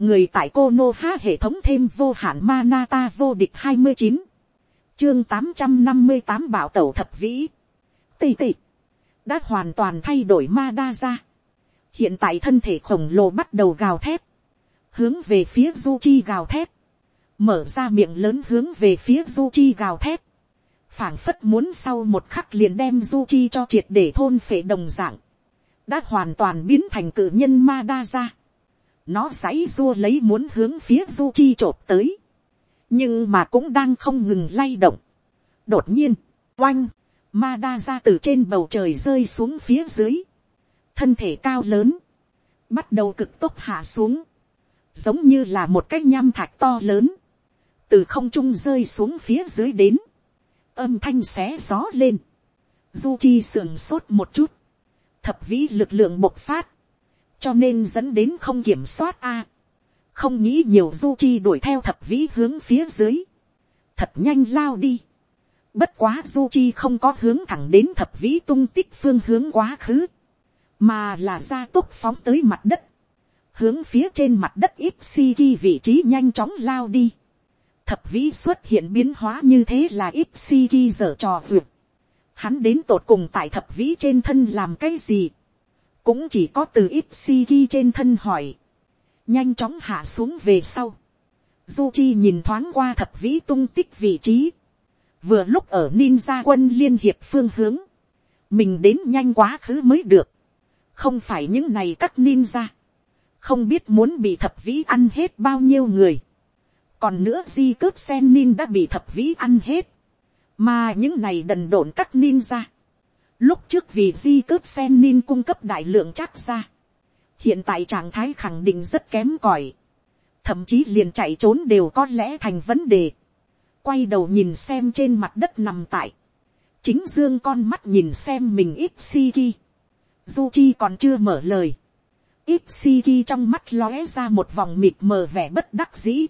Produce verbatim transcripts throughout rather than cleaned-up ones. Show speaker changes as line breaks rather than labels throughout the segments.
người tại Konoha hệ thống thêm vô hạn mana ta vô địch hai mươi chín, chương tám trăm năm mươi tám bảo tẩu thập vĩ. Tì tì, đã hoàn toàn thay đổi Mada ra. Hiện tại thân thể khổng lồ bắt đầu gào thét, hướng về phía Zuchi gào thét, mở ra miệng lớn hướng về phía Zuchi gào thét, phảng phất muốn sau một khắc liền đem Zuchi cho triệt để thôn phệ đồng dạng, đã hoàn toàn biến thành cự nhân Mada ra. Nó giãy giụa lấy muốn hướng phía Zuchi chộp tới, nhưng mà cũng đang không ngừng lay động. Đột nhiên, oanh, Mada ra từ trên bầu trời rơi xuống phía dưới, thân thể cao lớn, bắt đầu cực tốc hạ xuống, giống như là một cái nham thạch to lớn, từ không trung rơi xuống phía dưới đến, âm thanh xé gió lên. Zuchi sườn sốt một chút, thập vĩ lực lượng bộc phát, cho nên dẫn đến không kiểm soát a. Không nghĩ nhiều, Zuchi đuổi theo thập vĩ hướng phía dưới, thật nhanh lao đi. Bất quá Zuchi không có hướng thẳng đến thập vĩ tung tích phương hướng quá khứ, mà là gia tốc phóng tới mặt đất, hướng phía trên mặt đất Ipshiki vị trí nhanh chóng lao đi. Thập vĩ xuất hiện biến hóa như thế là Ipshiki dở trò vượt. Hắn đến tột cùng tại thập vĩ trên thân làm cái gì, cũng chỉ có từ Ipshiki trên thân hỏi. Nhanh chóng hạ xuống về sau, Zuchi nhìn thoáng qua thập vĩ tung tích vị trí, vừa lúc ở ninja quân liên hiệp phương hướng, mình đến nhanh quá khứ mới được. Không phải những này các ninja, không biết muốn bị thập vĩ ăn hết bao nhiêu người. Còn nữa di cướp sen nin đã bị thập vĩ ăn hết, mà những này đần độn các ninja, lúc trước vì di cướp sen nin cung cấp đại lượng chắc ra, hiện tại trạng thái khẳng định rất kém cỏi, thậm chí liền chạy trốn đều có lẽ thành vấn đề. Quay đầu nhìn xem trên mặt đất nằm tại, chính dương con mắt nhìn xem mình Ipshiki. Zuchi còn chưa mở lời, Ipshiki trong mắt lóe ra một vòng mịt mờ vẻ bất đắc dĩ.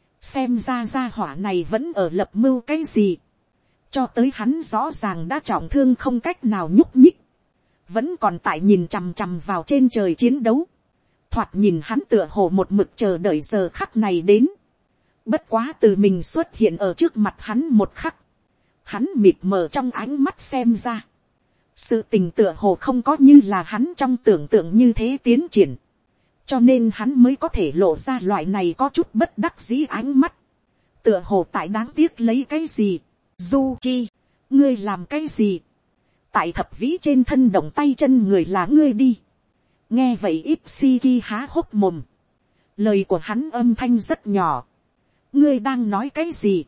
Xem ra gia hỏa này vẫn ở lập mưu cái gì, cho tới hắn rõ ràng đã trọng thương không cách nào nhúc nhích, vẫn còn tại nhìn chằm chằm vào trên trời chiến đấu. Thoạt nhìn hắn tựa hồ một mực chờ đợi giờ khắc này đến. Bất quá từ mình xuất hiện ở trước mặt hắn một khắc, hắn mịt mờ trong ánh mắt xem ra, sự tình tựa hồ không có như là hắn trong tưởng tượng như thế tiến triển, cho nên hắn mới có thể lộ ra loại này có chút bất đắc dĩ ánh mắt, tựa hồ tại đáng tiếc lấy cái gì. Zuchi, ngươi làm cái gì, tại thập vĩ trên thân động tay chân người là ngươi đi. Nghe vậy Ipshiki há hốc mồm, lời của hắn âm thanh rất nhỏ. Ngươi đang nói cái gì,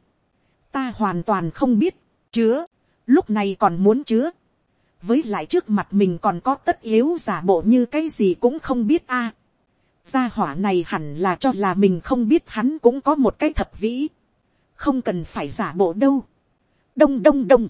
ta hoàn toàn không biết. Chứa, lúc này còn muốn chứa, với lại trước mặt mình còn có tất yếu giả bộ như cái gì cũng không biết a. À, gia hỏa này hẳn là cho là mình không biết hắn cũng có một cái thập vĩ, không cần phải giả bộ đâu. Đông đông đông,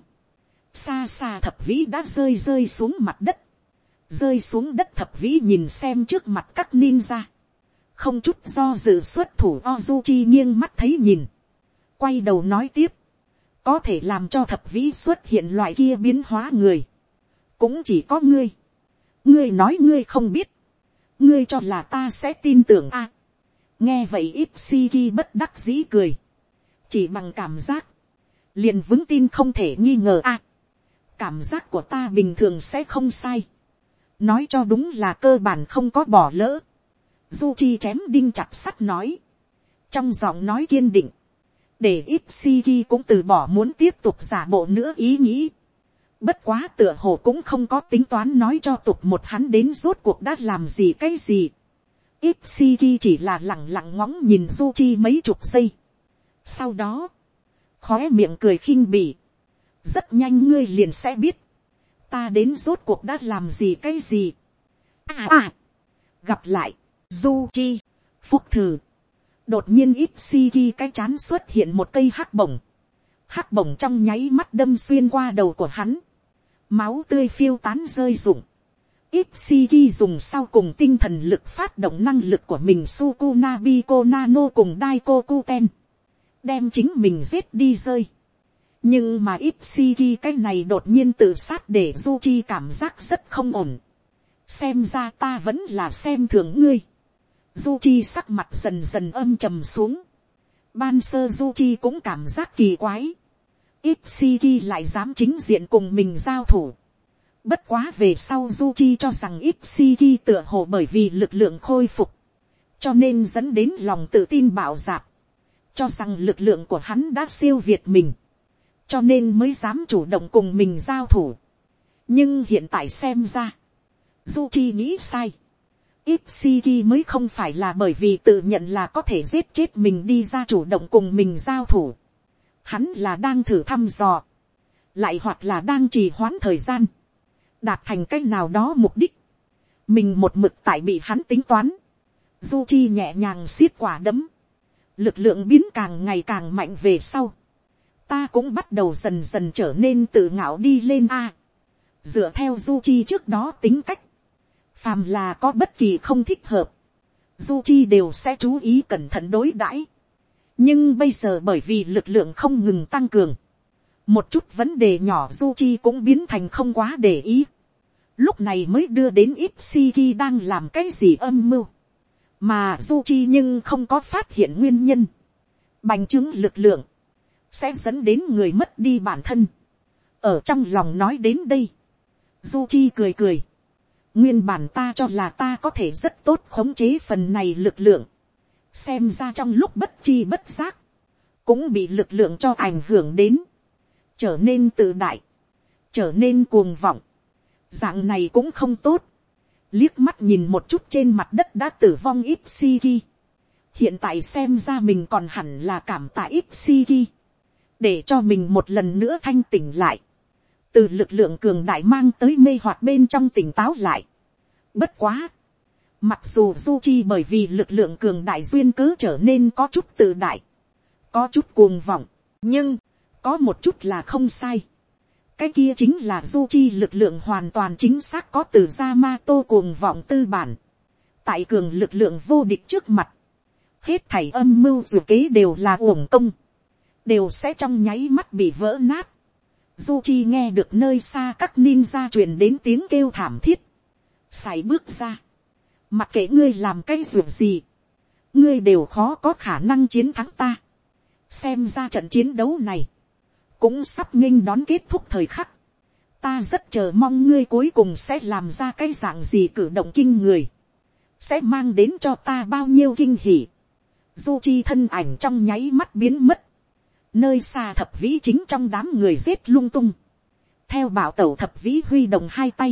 xa xa thập vĩ đã rơi rơi xuống mặt đất. Rơi xuống đất thập vĩ nhìn xem trước mặt các ninja, không chút do dự xuất thủ. Ozuchi nghiêng mắt thấy nhìn, quay đầu nói tiếp, có thể làm cho thập vĩ xuất hiện loại kia biến hóa người, cũng chỉ có ngươi. Ngươi nói ngươi không biết, ngươi cho là ta sẽ tin tưởng a. À, nghe vậy Ipshiki bất đắc dĩ cười, chỉ bằng cảm giác liền vững tin không thể nghi ngờ a. À, cảm giác của ta bình thường sẽ không sai, nói cho đúng là cơ bản không có bỏ lỡ. Zuchi chém đinh chặt sắt nói, trong giọng nói kiên định, để Ipshiki cũng từ bỏ muốn tiếp tục giả bộ nữa ý nghĩ. Bất quá tựa hồ cũng không có tính toán nói cho tục một hắn đến rốt cuộc đã làm gì cái gì. Ipshiki chỉ là lẳng lặng ngóng nhìn Zuchi mấy chục giây. Sau đó, khóe miệng cười khinh bỉ, rất nhanh ngươi liền sẽ biết, ta đến rốt cuộc đã làm gì cái gì. À à, gặp lại, Zuchi, phúc thử. Đột nhiên Ipshiki cái chán xuất hiện một cây hắc bổng. Hắc bổng trong nháy mắt đâm xuyên qua đầu của hắn, máu tươi phiêu tán rơi rụng. Ipshiki dùng sau cùng tinh thần lực phát động năng lực của mình Sukunabi Konano cùng Daikokuten, đem chính mình giết đi rơi. Nhưng mà Ipshiki cái này đột nhiên tự sát để Zuchi cảm giác rất không ổn. Xem ra ta vẫn là xem thường ngươi. Du Chi sắc mặt dần dần âm trầm xuống. Ban sơ Du Chi cũng cảm giác kỳ quái. Ipshiki lại dám chính diện cùng mình giao thủ. Bất quá về sau Du Chi cho rằng Ipshiki tựa hồ bởi vì lực lượng khôi phục, cho nên dẫn đến lòng tự tin bạo dạp, cho rằng lực lượng của hắn đã siêu việt mình, cho nên mới dám chủ động cùng mình giao thủ. Nhưng hiện tại xem ra, Du Chi nghĩ sai. Ipshiki mới không phải là bởi vì tự nhận là có thể giết chết mình đi ra chủ động cùng mình giao thủ. Hắn là đang thử thăm dò, lại hoặc là đang trì hoãn thời gian, đạt thành cách nào đó mục đích. Mình một mực tại bị hắn tính toán. Du Chi nhẹ nhàng siết quả đấm, lực lượng biến càng ngày càng mạnh về sau. Ta cũng bắt đầu dần dần trở nên tự ngạo đi lên a. Dựa theo Du Chi trước đó tính cách, phàm là có bất kỳ không thích hợp, Du Chi đều sẽ chú ý cẩn thận đối đãi. Nhưng bây giờ bởi vì lực lượng không ngừng tăng cường, một chút vấn đề nhỏ Du Chi cũng biến thành không quá để ý. Lúc này mới đưa đến Ipshiki đang làm cái gì âm mưu, mà Du Chi nhưng không có phát hiện nguyên nhân. Bành trướng lực lượng sẽ dẫn đến người mất đi bản thân. Ở trong lòng nói đến đây, Du Chi cười cười. Nguyên bản ta cho là ta có thể rất tốt khống chế phần này lực lượng, xem ra trong lúc bất chi bất giác cũng bị lực lượng cho ảnh hưởng đến, trở nên tự đại, trở nên cuồng vọng. Dạng này cũng không tốt. Liếc mắt nhìn một chút trên mặt đất đã tử vong Ipshiki, hiện tại xem ra mình còn hẳn là cảm tạ Ipshiki, để cho mình một lần nữa thanh tỉnh lại, từ lực lượng cường đại mang tới mê hoặc bên trong tỉnh táo lại. Bất quá, mặc dù Du Chi bởi vì lực lượng cường đại duyên cớ trở nên có chút tự đại, có chút cuồng vọng, nhưng có một chút là không sai. Cái kia chính là Du Chi lực lượng hoàn toàn chính xác có từ Yamato cuồng vọng tư bản. Tại cường lực lượng vô địch trước mặt, hết thảy âm mưu dự kế đều là uổng công, đều sẽ trong nháy mắt bị vỡ nát. Du Chi nghe được nơi xa các ninja truyền đến tiếng kêu thảm thiết, sải bước ra. Mặc kệ ngươi làm cái việc gì, ngươi đều khó có khả năng chiến thắng ta. Xem ra trận chiến đấu này cũng sắp nghênh đón kết thúc thời khắc. Ta rất chờ mong ngươi cuối cùng sẽ làm ra cái dạng gì cử động kinh người, sẽ mang đến cho ta bao nhiêu kinh hỉ. Du Chi thân ảnh trong nháy mắt biến mất. Nơi xa Thập Vĩ chính trong đám người giết lung tung. Theo bảo tẩu Thập Vĩ huy động hai tay,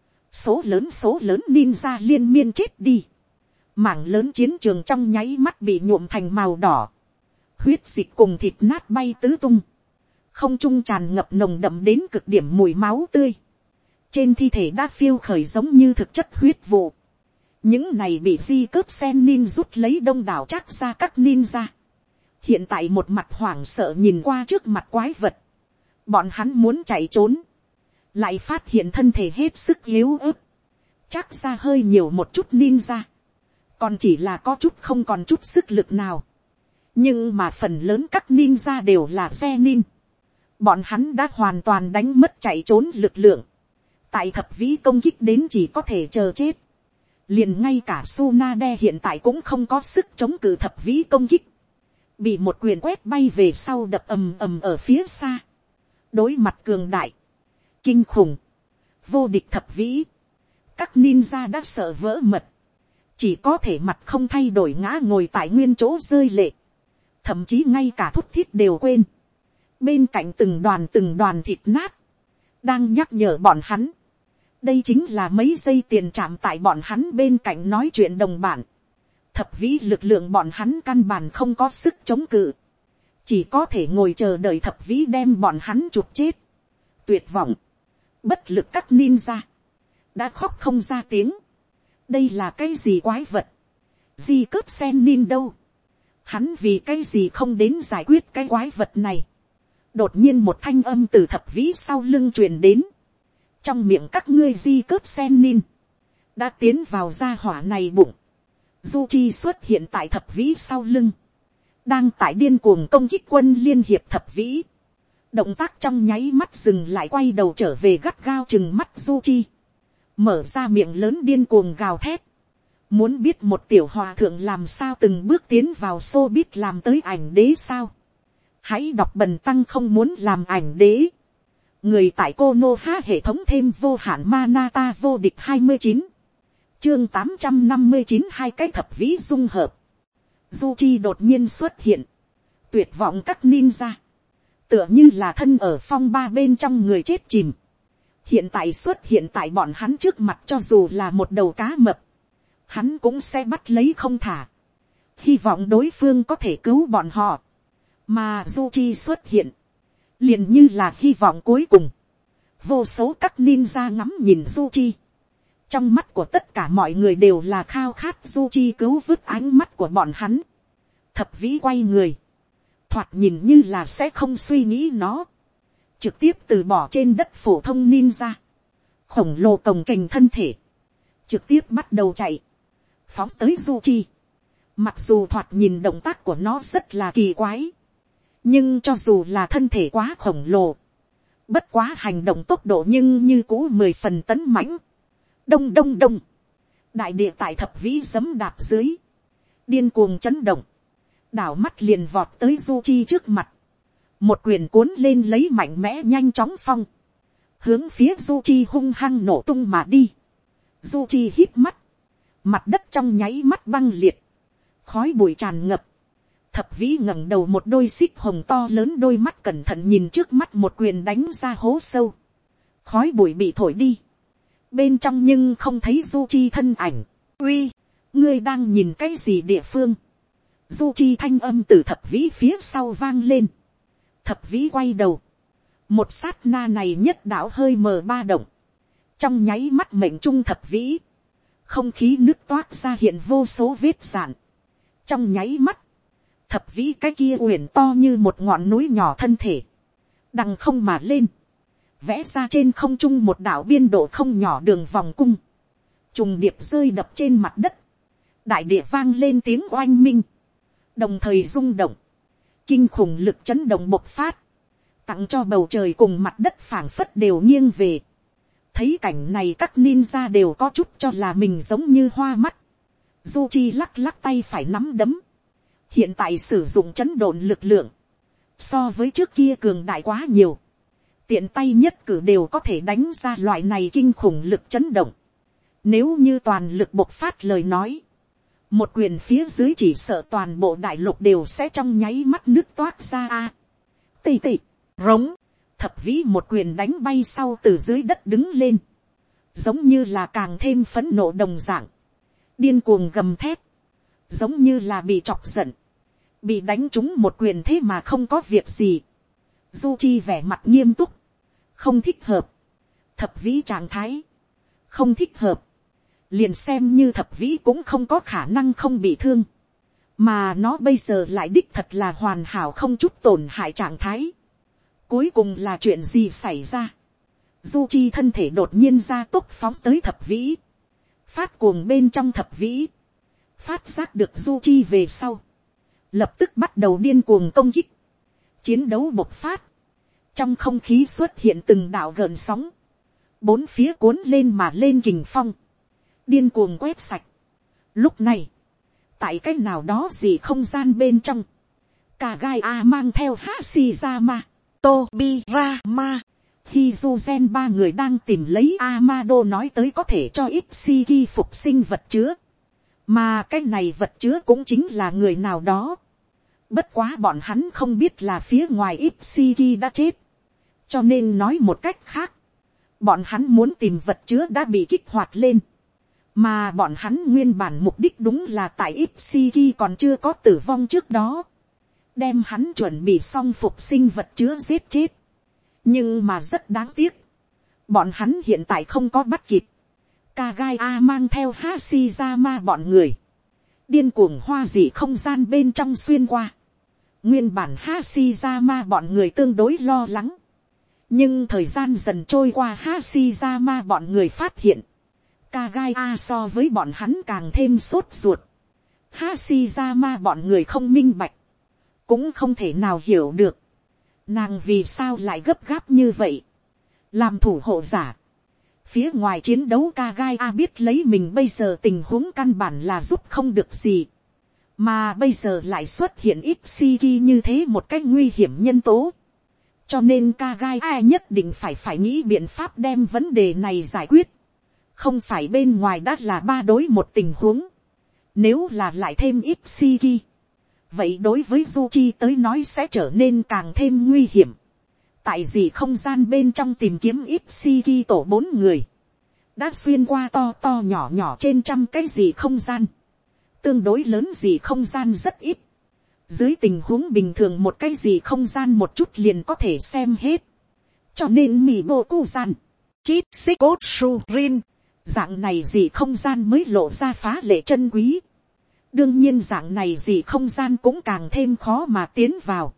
số lớn số lớn ninja liên miên chết đi. Mảng lớn chiến trường trong nháy mắt bị nhuộm thành màu đỏ. Huyết dịch cùng thịt nát bay tứ tung. Không trung tràn ngập nồng đậm đến cực điểm mùi máu tươi. Trên thi thể đã phiêu khởi giống như thực chất huyết vụ. Những này bị di cướp sen nin rút lấy đông đảo chắc ra các ninja. Hiện tại một mặt hoảng sợ nhìn qua trước mặt quái vật. Bọn hắn muốn chạy trốn, lại phát hiện thân thể hết sức yếu ớt. Chắc ra hơi nhiều một chút ninja, còn chỉ là có chút không còn chút sức lực nào. Nhưng mà phần lớn các ninja đều là xe nin. Bọn hắn đã hoàn toàn đánh mất chạy trốn lực lượng. Tại Thập Vĩ công kích đến chỉ có thể chờ chết. Liền ngay cả Tsunade hiện tại cũng không có sức chống cự Thập Vĩ công kích. Bị một quyền quét bay về sau đập ầm ầm ở phía xa. Đối mặt cường đại, kinh khủng, vô địch Thập Vĩ, các ninja đã sợ vỡ mật. Chỉ có thể mặt không thay đổi ngã ngồi tại nguyên chỗ rơi lệ. Thậm chí ngay cả thút thít đều quên. Bên cạnh từng đoàn từng đoàn thịt nát, đang nhắc nhở bọn hắn. Đây chính là mấy giây tiền chạm tại bọn hắn bên cạnh nói chuyện đồng bản. Thập Vĩ lực lượng bọn hắn căn bản không có sức chống cự. Chỉ có thể ngồi chờ đợi Thập Vĩ đem bọn hắn chụp chết. Tuyệt vọng, bất lực các ninja đã khóc không ra tiếng. Đây là cái gì quái vật? Di cướp sen nin đâu? Hắn vì cái gì không đến giải quyết cái quái vật này? Đột nhiên một thanh âm từ Thập Vĩ sau lưng truyền đến. Trong miệng các ngươi di cướp sen nin đã tiến vào gia hỏa này bụng. Du Chi xuất hiện tại Thập Vĩ sau lưng, đang tại điên cuồng công kích quân liên hiệp Thập Vĩ. Động tác trong nháy mắt dừng lại, quay đầu trở về gắt gao chừng mắt Du Chi, mở ra miệng lớn điên cuồng gào thét. Muốn biết một tiểu hòa thượng làm sao từng bước tiến vào xô biết làm tới ảnh đế sao? Hãy đọc bần tăng không muốn làm ảnh đế. Người tại Konoha hệ thống thêm vô hạn Manata vô địch hai mươi chín. Chương tám trăm năm mươi chín hai cái thập vĩ dung hợp. Zuchi đột nhiên xuất hiện. Tuyệt vọng các ninja. Tựa như là thân ở phong ba bên trong người chết chìm. Hiện tại xuất hiện tại bọn hắn trước mặt, cho dù là một đầu cá mập, hắn cũng sẽ bắt lấy không thả. Hy vọng đối phương có thể cứu bọn họ. Mà Zuchi xuất hiện, liền như là hy vọng cuối cùng. Vô số các ninja ngắm nhìn Zuchi. Trong mắt của tất cả mọi người đều là khao khát Zuchi cứu vớt ánh mắt của bọn hắn. Thập vĩ quay người. Thoạt nhìn như là sẽ không suy nghĩ nó. Trực tiếp từ bỏ trên đất phổ thông ninja. Khổng lồ cồng kềnh thân thể. Trực tiếp bắt đầu chạy. Phóng tới Zuchi. Mặc dù thoạt nhìn động tác của nó rất là kỳ quái. Nhưng cho dù là thân thể quá khổng lồ. Bất quá hành động tốc độ nhưng như cũ mười phần tấn mãnh. Đông đông đông. Đại địa tại thập vĩ giấm đạp dưới. Điên cuồng chấn động. Đảo mắt liền vọt tới Zuchi trước mặt. Một quyền cuốn lên lấy mạnh mẽ nhanh chóng phong. Hướng phía Zuchi hung hăng nổ tung mà đi. Zuchi hít mắt. Mặt đất trong nháy mắt băng liệt. Khói bụi tràn ngập. Thập vĩ ngẩng đầu, một đôi xích hồng to lớn đôi mắt cẩn thận nhìn trước mắt một quyền đánh ra hố sâu. Khói bụi bị thổi đi. Bên trong nhưng không thấy Zuchi thân ảnh. Uy, ngươi đang nhìn cái gì địa phương? Zuchi thanh âm từ thập vĩ phía sau vang lên. Thập vĩ quay đầu. Một sát na này nhất đạo hơi mờ ba động. Trong nháy mắt mệnh trung thập vĩ. Không khí nước toát ra hiện vô số vết rạn. Trong nháy mắt. Thập vĩ cái kia uyển to như một ngọn núi nhỏ thân thể. Đằng không mà lên. Vẽ ra trên không trung một đạo biên độ không nhỏ đường vòng cung. Trùng điệp rơi đập trên mặt đất. Đại địa vang lên tiếng oanh minh. Đồng thời rung động. Kinh khủng lực chấn động bộc phát. Tặng cho bầu trời cùng mặt đất phảng phất đều nghiêng về. Thấy cảnh này các ninja đều có chút cho là mình giống như hoa mắt. Zuchi lắc lắc tay phải nắm đấm. Hiện tại sử dụng chấn độn lực lượng. So với trước kia cường đại quá nhiều. Tiện tay nhất cử đều có thể đánh ra loại này kinh khủng lực chấn động. Nếu như toàn lực bộc phát lời nói. Một quyền phía dưới chỉ sợ toàn bộ đại lục đều sẽ trong nháy mắt nước toát ra a. Tì tì, rống. Thập vĩ một quyền đánh bay sau từ dưới đất đứng lên. Giống như là càng thêm phẫn nộ đồng dạng. Điên cuồng gầm thét. Giống như là bị chọc giận. Bị đánh trúng một quyền thế mà không có việc gì. Zuchi vẻ mặt nghiêm túc. Không thích hợp. Thập vĩ trạng thái. Không thích hợp. Liền xem như thập vĩ cũng không có khả năng không bị thương. Mà nó bây giờ lại đích thật là hoàn hảo không chút tổn hại trạng thái. Cuối cùng là chuyện gì xảy ra? Zuchi thân thể đột nhiên ra tốc phóng tới thập vĩ. Phát cuồng bên trong thập vĩ. Phát giác được Zuchi về sau. Lập tức bắt đầu điên cuồng công kích. Chiến đấu bộc phát. Trong không khí xuất hiện từng đạo gợn sóng. Bốn phía cuốn lên mà lên kình phong. Điên cuồng quét sạch. Lúc này. Tại cái nào đó gì không gian bên trong. Kagai A mang theo Hashirama. Tobirama. Hizuzen ba người đang tìm lấy Amado nói tới có thể cho Ishiki phục sinh vật chứa. Mà cái này vật chứa cũng chính là người nào đó. Bất quá bọn hắn không biết là phía ngoài Ishiki đã chết. Cho nên nói một cách khác. Bọn hắn muốn tìm vật chứa đã bị kích hoạt lên. Mà bọn hắn nguyên bản mục đích đúng là tại Ishiki còn chưa có tử vong trước đó. Đem hắn chuẩn bị xong phục sinh vật chứa giết chết. Nhưng mà rất đáng tiếc. Bọn hắn hiện tại không có bắt kịp. Kagai A mang theo Hashirama bọn người. Điên cuồng hoa dị không gian bên trong xuyên qua. Nguyên bản Hashirama bọn người tương đối lo lắng. Nhưng thời gian dần trôi qua Hashirama bọn người phát hiện. Kagai A so với bọn hắn càng thêm sốt ruột. Hashirama bọn người không minh bạch. Cũng không thể nào hiểu được. Nàng vì sao lại gấp gáp như vậy. Làm thủ hộ giả. Phía ngoài chiến đấu Kagaya biết lấy mình bây giờ tình huống căn bản là giúp không được gì. Mà bây giờ lại xuất hiện Ishiki như thế một cách nguy hiểm nhân tố. Cho nên Kagaya nhất định phải phải nghĩ biện pháp đem vấn đề này giải quyết. Không phải bên ngoài đã là ba đối một tình huống. Nếu là lại thêm Ishiki. Vậy đối với Zuchi tới nói sẽ trở nên càng thêm nguy hiểm. Tại gì không gian bên trong tìm kiếm Ishiki tổ bốn người. Đã xuyên qua to to nhỏ nhỏ trên trăm cái gì không gian. Tương đối lớn gì không gian rất ít. Dưới tình huống bình thường một cái gì không gian một chút liền có thể xem hết. Cho nên mì bô cu gian. Chít xích cốt su rin. Dạng này gì không gian mới lộ ra phá lệ chân quý. Đương nhiên dạng này gì không gian cũng càng thêm khó mà tiến vào.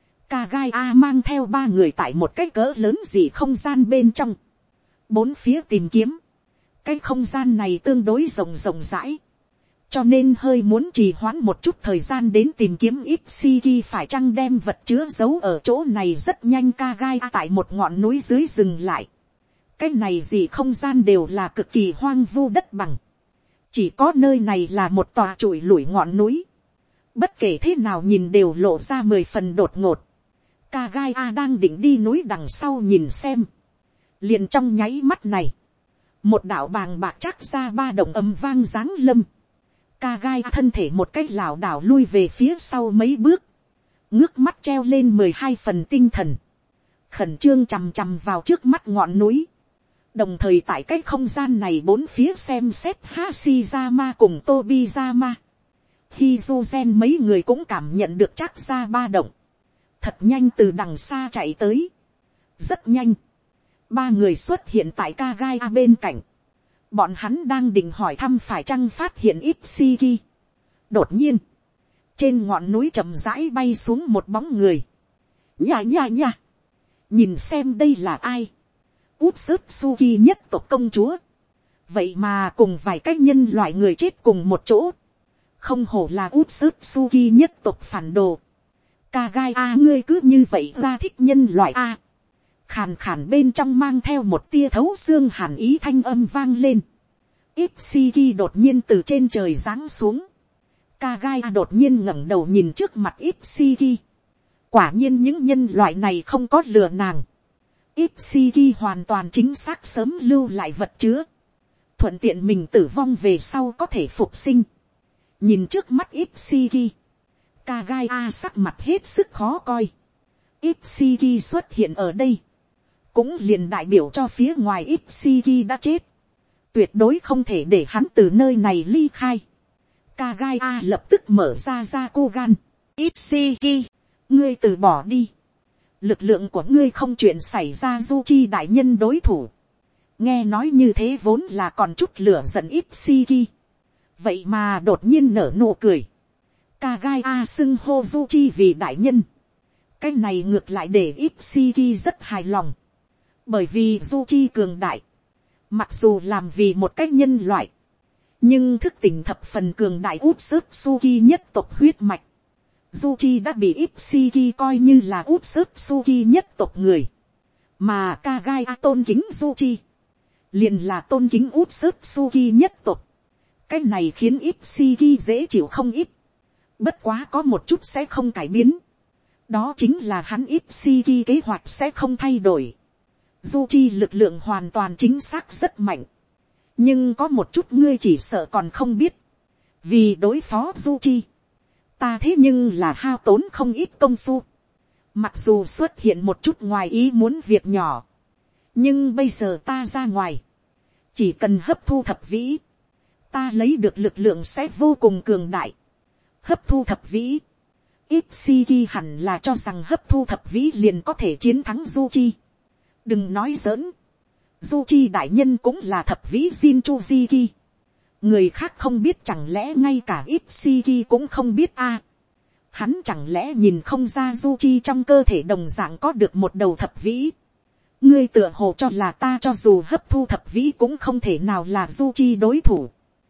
Kagaya mang theo ba người tại một cái cỡ lớn gì không gian bên trong. Bốn phía tìm kiếm. Cái không gian này tương đối rộng rộng rãi. Cho nên hơi muốn trì hoãn một chút thời gian đến tìm kiếm Ishiki phải chăng đem vật chứa giấu ở chỗ này rất nhanh. Kagaya tại một ngọn núi dưới dừng lại. Cái này gì không gian đều là cực kỳ hoang vu đất bằng. Chỉ có nơi này là một tòa trụi lủi ngọn núi. Bất kể thế nào nhìn đều lộ ra mười phần đột ngột. Kagaya đang định đi núi đằng sau nhìn xem. Liền trong nháy mắt này. Một đạo bàng bạc chắc ra ba động ầm vang giáng lâm. Kagaya thân thể một cách lảo đảo lui về phía sau mấy bước. Ngước mắt treo lên mười hai phần tinh thần. Khẩn trương chằm chằm vào trước mắt ngọn núi. Đồng thời tại cái không gian này bốn phía xem xét Hashirama cùng Tobirama. Hizuzen mấy người cũng cảm nhận được chắc ra ba động. Thật nhanh từ đằng xa chạy tới. Rất nhanh. Ba người xuất hiện tại Kagaya bên cạnh. Bọn hắn đang định hỏi thăm phải chăng phát hiện Ishiki. Đột nhiên. Trên ngọn núi chậm rãi bay xuống một bóng người. Nha nha nha. Nhìn xem đây là ai. Utsutsuki nhất tộc công chúa. Vậy mà cùng vài cái nhân loại người chết cùng một chỗ. Không hổ là Utsutsuki nhất tộc phản đồ. Kagaya ngươi cứ như vậy ra thích nhân loại a. Khàn khàn bên trong mang theo một tia thấu xương hàn ý thanh âm vang lên. Ishiki đột nhiên từ trên trời giáng xuống. Kagaya đột nhiên ngẩng đầu nhìn trước mặt Ishiki. Quả nhiên những nhân loại này không có lừa nàng. Ishiki hoàn toàn chính xác sớm lưu lại vật chứa. Thuận tiện mình tử vong về sau có thể phục sinh. Nhìn trước mắt Ishiki. Kagaya sắc mặt hết sức khó coi. Ishiki xuất hiện ở đây. Cũng liền đại biểu cho phía ngoài Ishiki đã chết. Tuyệt đối không thể để hắn từ nơi này ly khai. Kagaya lập tức mở ra ra cô gan. Ishiki, ngươi từ bỏ đi. Lực lượng của ngươi không chuyện xảy ra Zuchi đại nhân đối thủ. Nghe nói như thế vốn là còn chút lửa giận Ishiki. Vậy mà đột nhiên nở nụ cười. Kagaya xưng hô Zuchi vì đại nhân. Cái này ngược lại để Ishiki rất hài lòng. Bởi vì Zuchi cường đại. Mặc dù làm vì một cách nhân loại. Nhưng thức tỉnh thập phần cường đại Utsutsuki nhất tộc huyết mạch. Zuchi đã bị Ishiki coi như là Utsutsuki nhất tộc người. Mà Kagaya tôn kính Zuchi. Liền là tôn kính Utsutsuki nhất tộc. Cái này khiến Ishiki dễ chịu không ít. Bất quá có một chút sẽ không cải biến. Đó chính là hắn Ishiki kế hoạch sẽ không thay đổi. Zuchi lực lượng hoàn toàn chính xác rất mạnh. Nhưng có một chút ngươi chỉ sợ còn không biết. Vì đối phó Zuchi. Ta thế nhưng là hao tốn không ít công phu. Mặc dù xuất hiện một chút ngoài ý muốn việc nhỏ. Nhưng bây giờ ta ra ngoài. Chỉ cần hấp thu thập vĩ. Ta lấy được lực lượng sẽ vô cùng cường đại. Hấp thu thập vĩ. Ishiki hẳn là cho rằng hấp thu thập vĩ liền có thể chiến thắng Zuchi. Đừng nói giỡn. Zuchi đại nhân cũng là thập vĩ Jinchuziki. Người khác không biết chẳng lẽ ngay cả Ishiki cũng không biết a. À, hắn chẳng lẽ nhìn không ra Zuchi trong cơ thể đồng dạng có được một đầu thập vĩ. Ngươi tựa hồ cho là ta cho dù hấp thu thập vĩ cũng không thể nào là Zuchi đối thủ.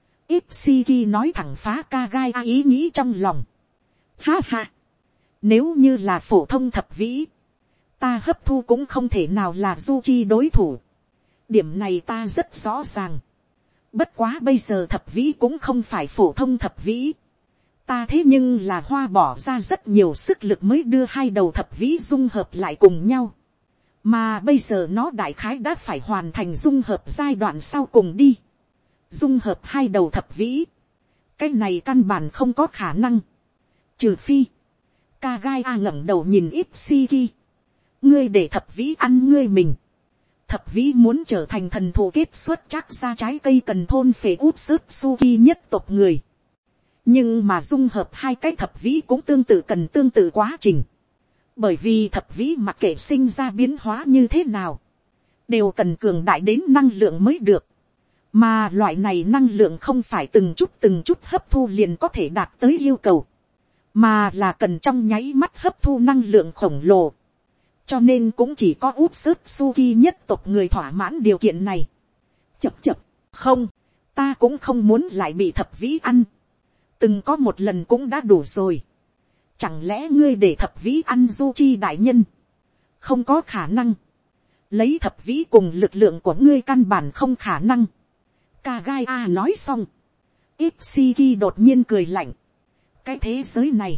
Ishiki nói thẳng phá Kagaya ý nghĩ trong lòng. Ha ha. Nếu như là phổ thông thập vĩ. Ta hấp thu cũng không thể nào là Zuchi đối thủ. Điểm này ta rất rõ ràng. Bất quá bây giờ thập vĩ cũng không phải phổ thông thập vĩ. Ta thế nhưng là hoa bỏ ra rất nhiều sức lực mới đưa hai đầu thập vĩ dung hợp lại cùng nhau. Mà bây giờ nó đại khái đã phải hoàn thành dung hợp giai đoạn sau cùng đi. Dung hợp hai đầu thập vĩ. Cái này căn bản không có khả năng. Trừ phi. Kagaya ngẩng đầu nhìn Ipshiki. Ngươi để thập vĩ ăn ngươi mình. Thập vĩ muốn trở thành thần thụ kết xuất chắc ra trái cây cần thôn phệ Utsuki nhất tộc người. Nhưng mà dung hợp hai cái thập vĩ cũng tương tự cần tương tự quá trình. Bởi vì thập vĩ mặc kệ sinh ra biến hóa như thế nào. Đều cần cường đại đến năng lượng mới được. Mà loại này năng lượng không phải từng chút từng chút hấp thu liền có thể đạt tới yêu cầu. Mà là cần trong nháy mắt hấp thu năng lượng khổng lồ. Cho nên cũng chỉ có Utsuki nhất tộc người thỏa mãn điều kiện này. Chập chập, không, ta cũng không muốn lại bị thập vĩ ăn. Từng có một lần cũng đã đủ rồi. Chẳng lẽ ngươi để thập vĩ ăn Zuchi đại nhân? Không có khả năng. Lấy thập vĩ cùng lực lượng của ngươi căn bản không khả năng. Kagaya nói xong. Ipshiki đột nhiên cười lạnh. Cái thế giới này.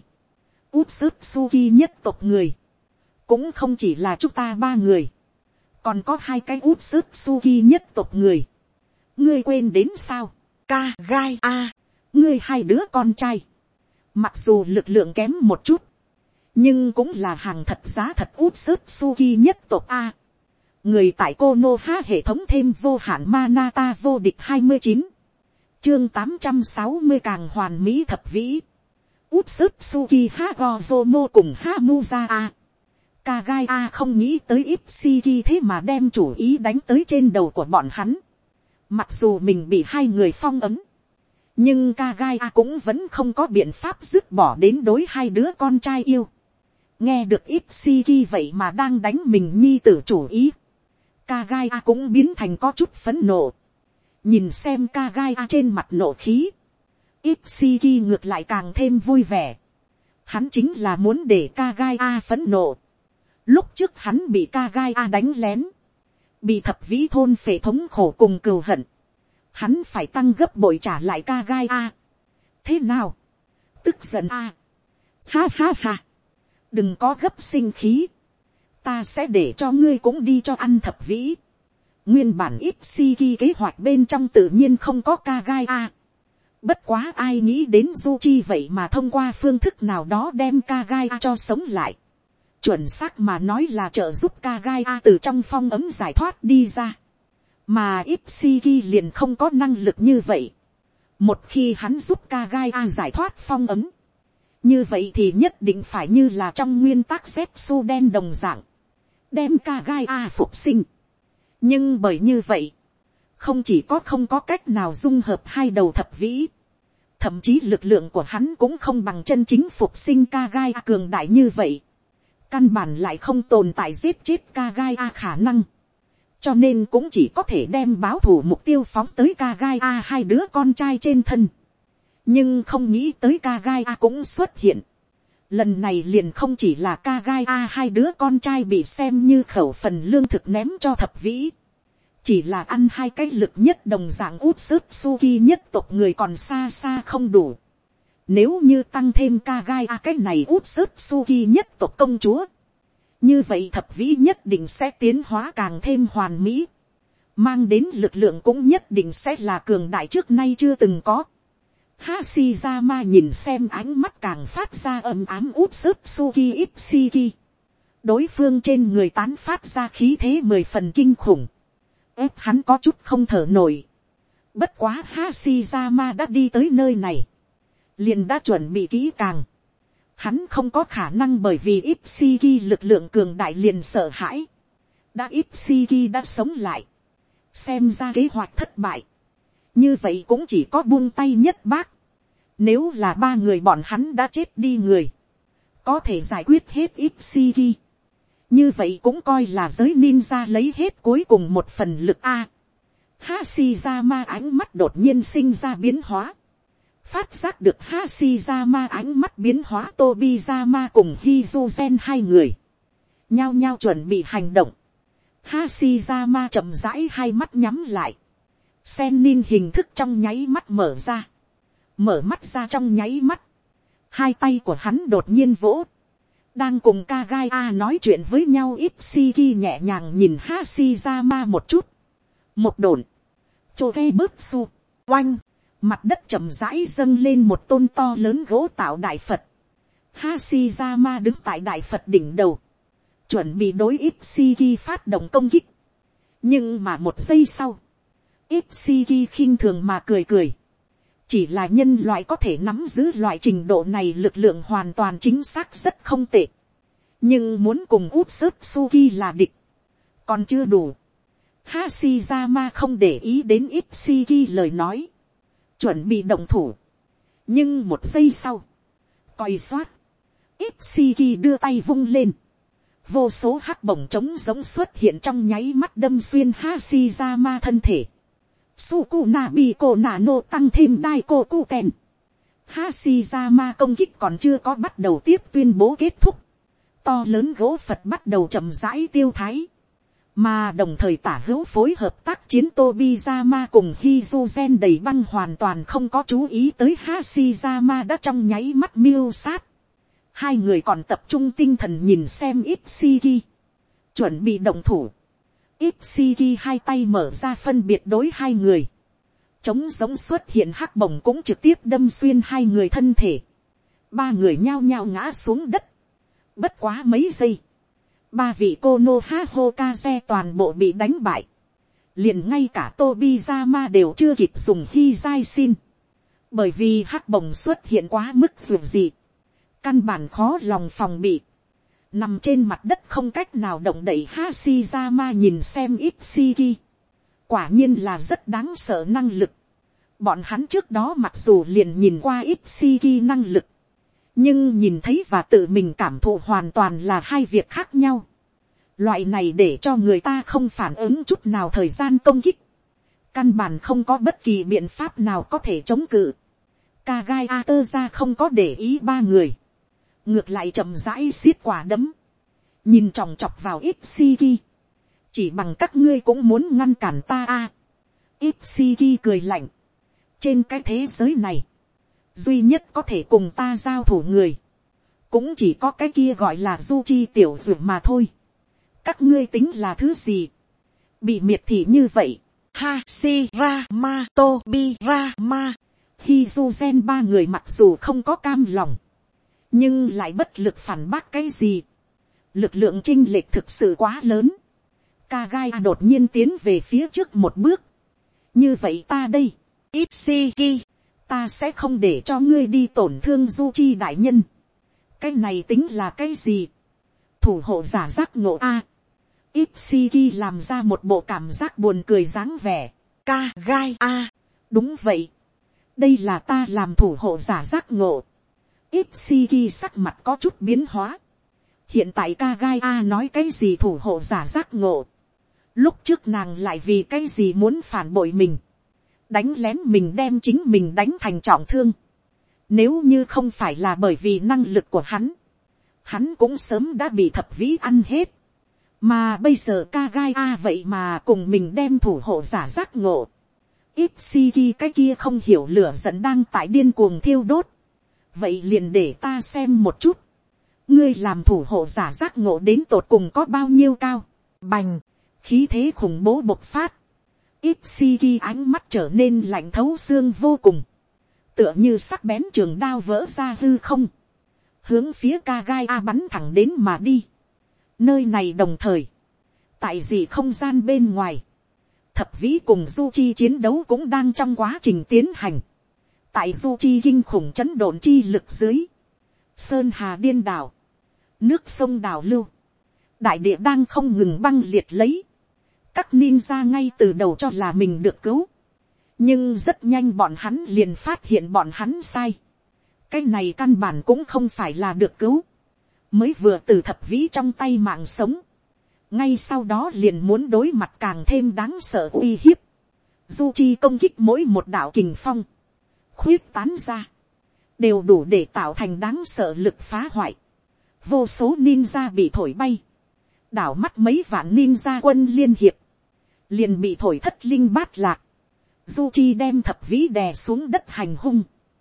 Utsuki nhất tộc người. Cũng không chỉ là chúng ta ba người. Còn có hai cái Utsuki nhất tộc người. Ngươi quên đến sao? Kagaya. Ngươi hai đứa con trai. Mặc dù lực lượng kém một chút. Nhưng cũng là hàng thật giá thật Utsuki nhất tộc A. Người tại Konoha hệ thống thêm vô hạn Manata vô địch hai mươi chín. Chương tám trăm sáu mươi càng hoàn mỹ thập vĩ. Utsuki Hagozomo cùng Hamuza A. Kagaya không nghĩ tới Ipshiki thế mà đem chủ ý đánh tới trên đầu của bọn hắn. Mặc dù mình bị hai người phong ấn. Nhưng Kagaya cũng vẫn không có biện pháp dứt bỏ đến đối hai đứa con trai yêu. Nghe được Ipshiki vậy mà đang đánh mình nhi tử chủ ý. Kagaya cũng biến thành có chút phẫn nộ. Nhìn xem Kagaya trên mặt nộ khí. Ipshiki ngược lại càng thêm vui vẻ. Hắn chính là muốn để Kagaya phẫn nộ. Lúc trước hắn bị Kagaya đánh lén. Bị thập vĩ thôn phệ thống khổ cùng cừu hận. Hắn phải tăng gấp bội trả lại Kagaya. Thế nào? Tức giận a? À? Ha ha ha. Đừng có gấp sinh khí. Ta sẽ để cho ngươi cũng đi cho ăn thập vĩ. Nguyên bản Ipshiki kế hoạch bên trong tự nhiên không có Kagaya. Bất quá ai nghĩ đến Zuchi vậy mà thông qua phương thức nào đó đem Kagaya cho sống lại. Chuẩn xác mà nói là trợ giúp Kagaya từ trong phong ấm giải thoát đi ra. Mà Ipshiki liền không có năng lực như vậy. Một khi hắn giúp Kagaya giải thoát phong ấm. Như vậy thì nhất định phải như là trong nguyên tắc xếp su đen đồng dạng. Đem Kagaya phục sinh. Nhưng bởi như vậy. Không chỉ có không có cách nào dung hợp hai đầu thập vĩ. Thậm chí lực lượng của hắn cũng không bằng chân chính phục sinh Kagaya cường đại như vậy. Căn bản lại không tồn tại giết chết Kagaya khả năng. Cho nên cũng chỉ có thể đem báo thù mục tiêu phóng tới Kagaya hai đứa con trai trên thân. Nhưng không nghĩ tới Kagaya cũng xuất hiện. Lần này liền không chỉ là Kagaya hai đứa con trai bị xem như khẩu phần lương thực ném cho thập vĩ. Chỉ là ăn hai cái lực nhất đồng dạng Utsuki nhất tộc người còn xa xa không đủ. Nếu như tăng thêm Kagaya cái này Utsuki nhất tộc công chúa. Như vậy thập vĩ nhất định sẽ tiến hóa càng thêm hoàn mỹ. Mang đến lực lượng cũng nhất định sẽ là cường đại trước nay chưa từng có. Hashirama nhìn xem ánh mắt càng phát ra âm ám Utsuki Ipshiki. Đối phương trên người tán phát ra khí thế mười phần kinh khủng. Ép hắn có chút không thở nổi. Bất quá Hashirama đã đi tới nơi này. Liền đã chuẩn bị kỹ càng. Hắn không có khả năng bởi vì Ipshiki lực lượng cường đại liền sợ hãi. Đã Ipshiki đã sống lại. Xem ra kế hoạch thất bại. Như vậy cũng chỉ có buông tay nhất bác. Nếu là ba người bọn hắn đã chết đi người. Có thể giải quyết hết Ipshiki. Như vậy cũng coi là giới ninja lấy hết cuối cùng một phần lực A. Hashirama ánh mắt đột nhiên sinh ra biến hóa. Phát giác được Hashirama ánh mắt biến hóa Tobizama cùng Hizuzen hai người. Nhao nhao chuẩn bị hành động. Hashirama chậm rãi hai mắt nhắm lại. Sennin hình thức trong nháy mắt mở ra. Mở mắt ra trong nháy mắt. Hai tay của hắn đột nhiên vỗ. Đang cùng Kagaya nói chuyện với nhau, Ipshiki nhẹ nhàng nhìn Hashirama một chút. Một đồn. Chô ghe bớt su. Oanh. Mặt đất chậm rãi dâng lên một tôn to lớn gỗ tạo đại Phật. Hashirama đứng tại đại Phật đỉnh đầu. Chuẩn bị đối Ipshiki phát động công kích. Nhưng mà một giây sau. Ipshiki khinh thường mà cười cười. Chỉ là nhân loại có thể nắm giữ loại trình độ này lực lượng hoàn toàn chính xác rất không tệ. Nhưng muốn cùng Utsutsuki là địch. Còn chưa đủ. Hashirama không để ý đến Ipshiki lời nói. Chuẩn bị động thủ. Nhưng một giây sau. Coi soát. Ipshiki đưa tay vung lên. Vô số hắc bổng trống giống xuất hiện trong nháy mắt đâm xuyên Hashirama thân thể. Sukunabi cô nano tăng thêm đai cô cu kèn. Hashirama công kích còn chưa có bắt đầu tiếp tuyên bố kết thúc. To lớn gỗ Phật bắt đầu chậm rãi tiêu thái. Mà đồng thời tả hữu phối hợp tác chiến Tobizama cùng Hizuzen đầy băng hoàn toàn không có chú ý tới Hashirama đã trong nháy mắt miêu sát. Hai người còn tập trung tinh thần nhìn xem Ipshiki. Chuẩn bị động thủ. Ipshiki hai tay mở ra phân biệt đối hai người. Trống giống xuất hiện hắc bổng cũng trực tiếp đâm xuyên hai người thân thể. Ba người nhao nhao ngã xuống đất. Bất quá mấy giây. Ba vị Konoha Hokage toàn bộ bị đánh bại. Liền ngay cả Tobizama đều chưa kịp dùng Hizaisin. Bởi vì hắc bổng xuất hiện quá mức dường dị. Căn bản khó lòng phòng bị. Nằm trên mặt đất không cách nào động đậy Hashirama nhìn xem Ipshiki. Quả nhiên là rất đáng sợ năng lực. Bọn hắn trước đó mặc dù liền nhìn qua Ipshiki năng lực. Nhưng nhìn thấy và tự mình cảm thụ hoàn toàn là hai việc khác nhau. Loại này để cho người ta không phản ứng chút nào thời gian công kích. Căn bản không có bất kỳ biện pháp nào có thể chống cự. Kagaya ra không có để ý ba người. Ngược lại chậm rãi xiết quả đấm. Nhìn chòng chọc vào Ipshiki. Chỉ bằng các ngươi cũng muốn ngăn cản ta à. Ipshiki cười lạnh. Trên cái thế giới này. Duy nhất có thể cùng ta giao thủ người. Cũng chỉ có cái kia gọi là Zuchi tiểu dược mà thôi. Các ngươi tính là thứ gì? Bị miệt thị như vậy. Hashirama, Tobirama, Hizuzen ba người mặc dù không có cam lòng. Nhưng lại bất lực phản bác cái gì. Lực lượng chênh lệch thực sự quá lớn. Kagaya đột nhiên tiến về phía trước một bước. Như vậy ta đây. Ipshiki. Ta sẽ không để cho ngươi đi tổn thương Zuchi đại nhân. Cái này tính là cái gì? Thủ hộ giả giác ngộ a. Ipshiki làm ra một bộ cảm giác buồn cười dáng vẻ. Kagaya. Đúng vậy. Đây là ta làm thủ hộ giả giác ngộ. Ipshiki sắc mặt có chút biến hóa. Hiện tại Kagaya nói cái gì thủ hộ giả giác ngộ. Lúc trước nàng lại vì cái gì muốn phản bội mình. Đánh lén mình đem chính mình đánh thành trọng thương. Nếu như không phải là bởi vì năng lực của hắn. Hắn cũng sớm đã bị thập vĩ ăn hết. Mà bây giờ Kagaya vậy mà cùng mình đem thủ hộ giả giác ngộ. Ipshiki cái kia không hiểu lửa giận đang tại điên cuồng thiêu đốt. Vậy liền để ta xem một chút. Ngươi làm thủ hộ giả giác ngộ đến tột cùng có bao nhiêu cao. Bành. Khí thế khủng bố bộc phát. Ipshiki ánh mắt trở nên lạnh thấu xương vô cùng. Tựa như sắc bén trường đao vỡ ra hư không. Hướng phía Kagaya bắn thẳng đến mà đi. Nơi này đồng thời. Tại gì không gian bên ngoài. Thập vĩ cùng Zuchi chiến đấu cũng đang trong quá trình tiến hành. Tại Zuchi kinh khủng chấn độn chi lực dưới. Sơn hà điên đảo. Nước sông đảo lưu. Đại địa đang không ngừng băng liệt lấy. Các ninja ngay từ đầu cho là mình được cứu. Nhưng rất nhanh bọn hắn liền phát hiện bọn hắn sai. Cái này căn bản cũng không phải là được cứu. Mới vừa từ thập vĩ trong tay mạng sống. Ngay sau đó liền muốn đối mặt càng thêm đáng sợ uy hiếp. Zuchi công kích mỗi một đạo kình phong. Khuyết tán ra. Đều đủ để tạo thành đáng sợ lực phá hoại. Vô số ninja bị thổi bay. đảo mắt mấy vạn ninja quân liên hiệp, liền bị thổi thất linh bát lạc. Du Chi đem thập vĩ đè xuống đất hành hung,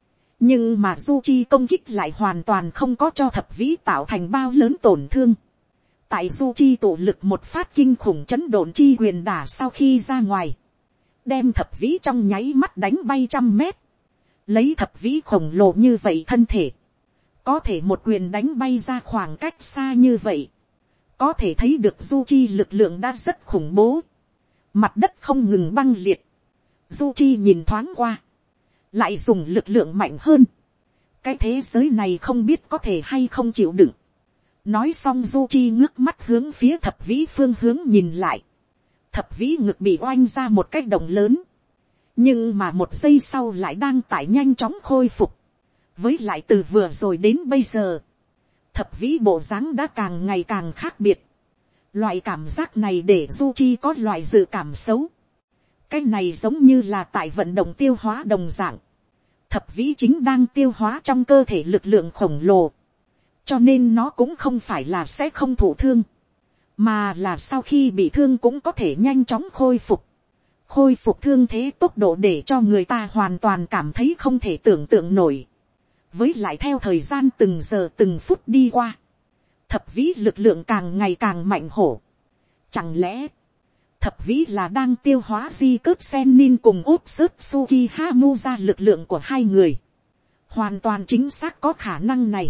nhưng mà Du Chi công kích lại hoàn toàn không có cho thập vĩ tạo thành bao lớn tổn thương. Tại Du Chi tụ lực một phát kinh khủng chấn độn chi quyền đả sau khi ra ngoài, đem thập vĩ trong nháy mắt đánh bay trăm mét. Lấy thập vĩ khổng lồ như vậy thân thể, có thể một quyền đánh bay ra khoảng cách xa như vậy, có thể thấy được Du Chi lực lượng đã rất khủng bố. Mặt đất không ngừng băng liệt, Du Chi nhìn thoáng qua, lại dùng lực lượng mạnh hơn. Cái thế giới này không biết có thể hay không chịu đựng. Nói xong Du Chi ngước mắt hướng phía thập vĩ phương hướng nhìn lại. Thập vĩ ngực bị oanh ra một cái động lớn, nhưng mà một giây sau lại đang tại nhanh chóng khôi phục. Với lại từ vừa rồi đến bây giờ, thập vĩ bộ dáng đã càng ngày càng khác biệt. Loại cảm giác này để Du Chi có loại dự cảm xấu. Cái này giống như là tại vận động tiêu hóa đồng dạng. Thập vĩ chính đang tiêu hóa trong cơ thể lực lượng khổng lồ, cho nên nó cũng không phải là sẽ không thụ thương, mà là sau khi bị thương cũng có thể nhanh chóng khôi phục. Khôi phục thương thế tốc độ để cho người ta hoàn toàn cảm thấy không thể tưởng tượng nổi. Với lại theo thời gian từng giờ từng phút đi qua, thập vĩ lực lượng càng ngày càng mạnh hổ. Chẳng lẽ thập vĩ là đang tiêu hóa di cướp Senin cùng úp sức Suki Hamu ra lực lượng của hai người? Hoàn toàn chính xác có khả năng này.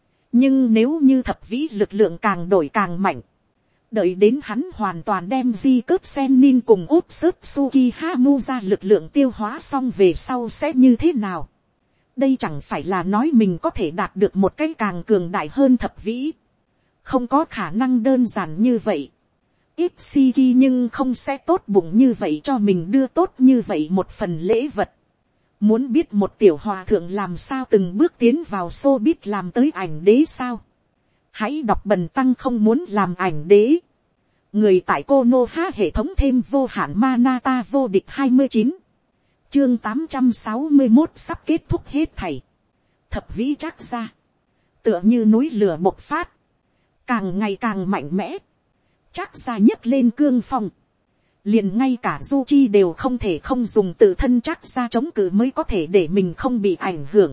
Nhưng nếu như thập vĩ lực lượng càng đổi càng mạnh, đợi đến hắn hoàn toàn đem di cướp Senin cùng úp sức Suki Hamu ra lực lượng tiêu hóa xong về sau sẽ như thế nào? Đây chẳng phải là nói mình có thể đạt được một cái càng cường đại hơn thập vĩ. Không có khả năng đơn giản như vậy. Ipsiki nhưng không sẽ tốt bụng như vậy cho mình đưa tốt như vậy một phần lễ vật. Muốn biết một tiểu hòa thượng làm sao từng bước tiến vào showbiz làm tới ảnh đế sao? Hãy đọc bần tăng không muốn làm ảnh đế. Người tại Konoha hệ thống thêm vô hạn Manata vô địch hai mươi chín. Chương tám trăm sáu mươi một sắp kết thúc hết thảy. Thập vĩ chắc ra, tựa như núi lửa bộc phát, càng ngày càng mạnh mẽ. Chắc ra nhấc lên cương phong, liền ngay cả Du Chi đều không thể không dùng tự thân chắc ra chống cự mới có thể để mình không bị ảnh hưởng,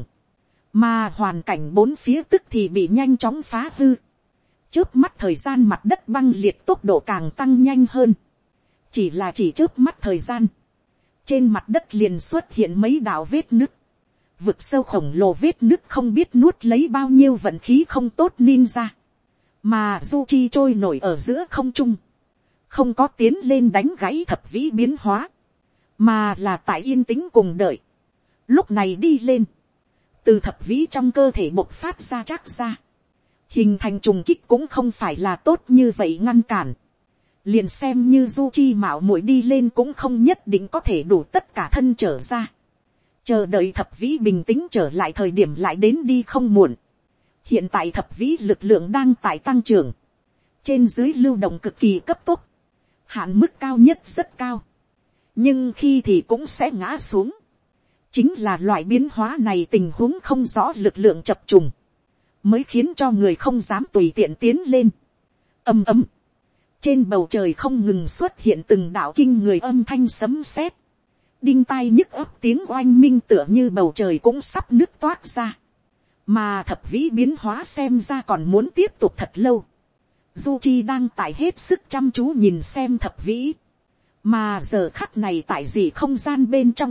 mà hoàn cảnh bốn phía tức thì bị nhanh chóng phá hư. Chớp mắt thời gian mặt đất băng liệt tốc độ càng tăng nhanh hơn. Chỉ là chỉ chớp mắt thời gian, trên mặt đất liền xuất hiện mấy đạo vết nứt. Vực sâu khổng lồ vết nứt không biết nuốt lấy bao nhiêu vận khí không tốt ninja. Mà Du Chi trôi nổi ở giữa không trung, không có tiến lên đánh gãy thập vĩ biến hóa, mà là tại yên tĩnh cùng đợi. Lúc này đi lên, từ thập vĩ trong cơ thể bộc phát ra chắc ra, hình thành trùng kích cũng không phải là tốt như vậy ngăn cản. Liền xem như Du Chi mạo muội đi lên cũng không nhất định có thể đủ tất cả thân trở ra. Chờ đợi thập vĩ bình tĩnh trở lại thời điểm lại đến đi không muộn. Hiện tại thập vĩ lực lượng đang tại tăng trưởng, trên dưới lưu động cực kỳ cấp tốc, hạn mức cao nhất rất cao, nhưng khi thì cũng sẽ ngã xuống. Chính là loại biến hóa này tình huống không rõ lực lượng chập trùng, mới khiến cho người không dám tùy tiện tiến lên. Ầm ầm, trên bầu trời không ngừng xuất hiện từng đạo kinh người âm thanh sấm sét, đinh tai nhức ấp tiếng oanh minh tựa như bầu trời cũng sắp nứt toát ra. Mà thập vĩ biến hóa xem ra còn muốn tiếp tục thật lâu. Du Chi đang tại hết sức chăm chú nhìn xem thập vĩ. Mà giờ khắc này tại gì không gian bên trong,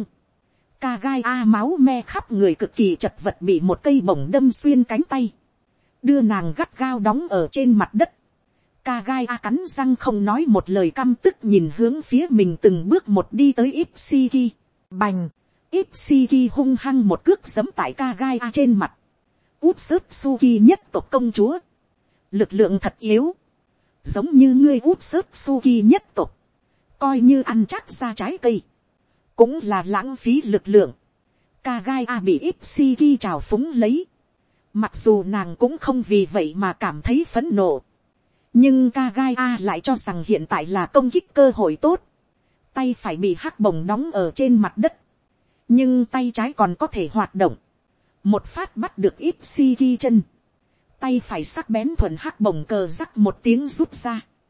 Kagai A máu me khắp người cực kỳ chật vật bị một cây bổng đâm xuyên cánh tay, đưa nàng gắt gao đóng ở trên mặt đất. Kagai A cắn răng không nói một lời, căm tức nhìn hướng phía mình từng bước một đi tới Ipsiki. Bành! Ipsiki hung hăng một cước giẫm tại Kagai A trên mặt. Út sức Suki nhất tộc công chúa, lực lượng thật yếu, giống như ngươi út sức Suki nhất tộc, coi như ăn chắc ra trái cây, cũng là lãng phí lực lượng. Kagai A bị Ipsiki trào phúng lấy, mặc dù nàng cũng không vì vậy mà cảm thấy phẫn nộ, nhưng Kagai A lại cho rằng hiện tại là công kích cơ hội tốt. Tay phải bị hắc bổng đóng ở trên mặt đất, nhưng tay trái còn có thể hoạt động, một phát bắt được Ipsiki chân, tay phải sắc bén thuần hắc bổng cờ rắc một tiếng rút ra,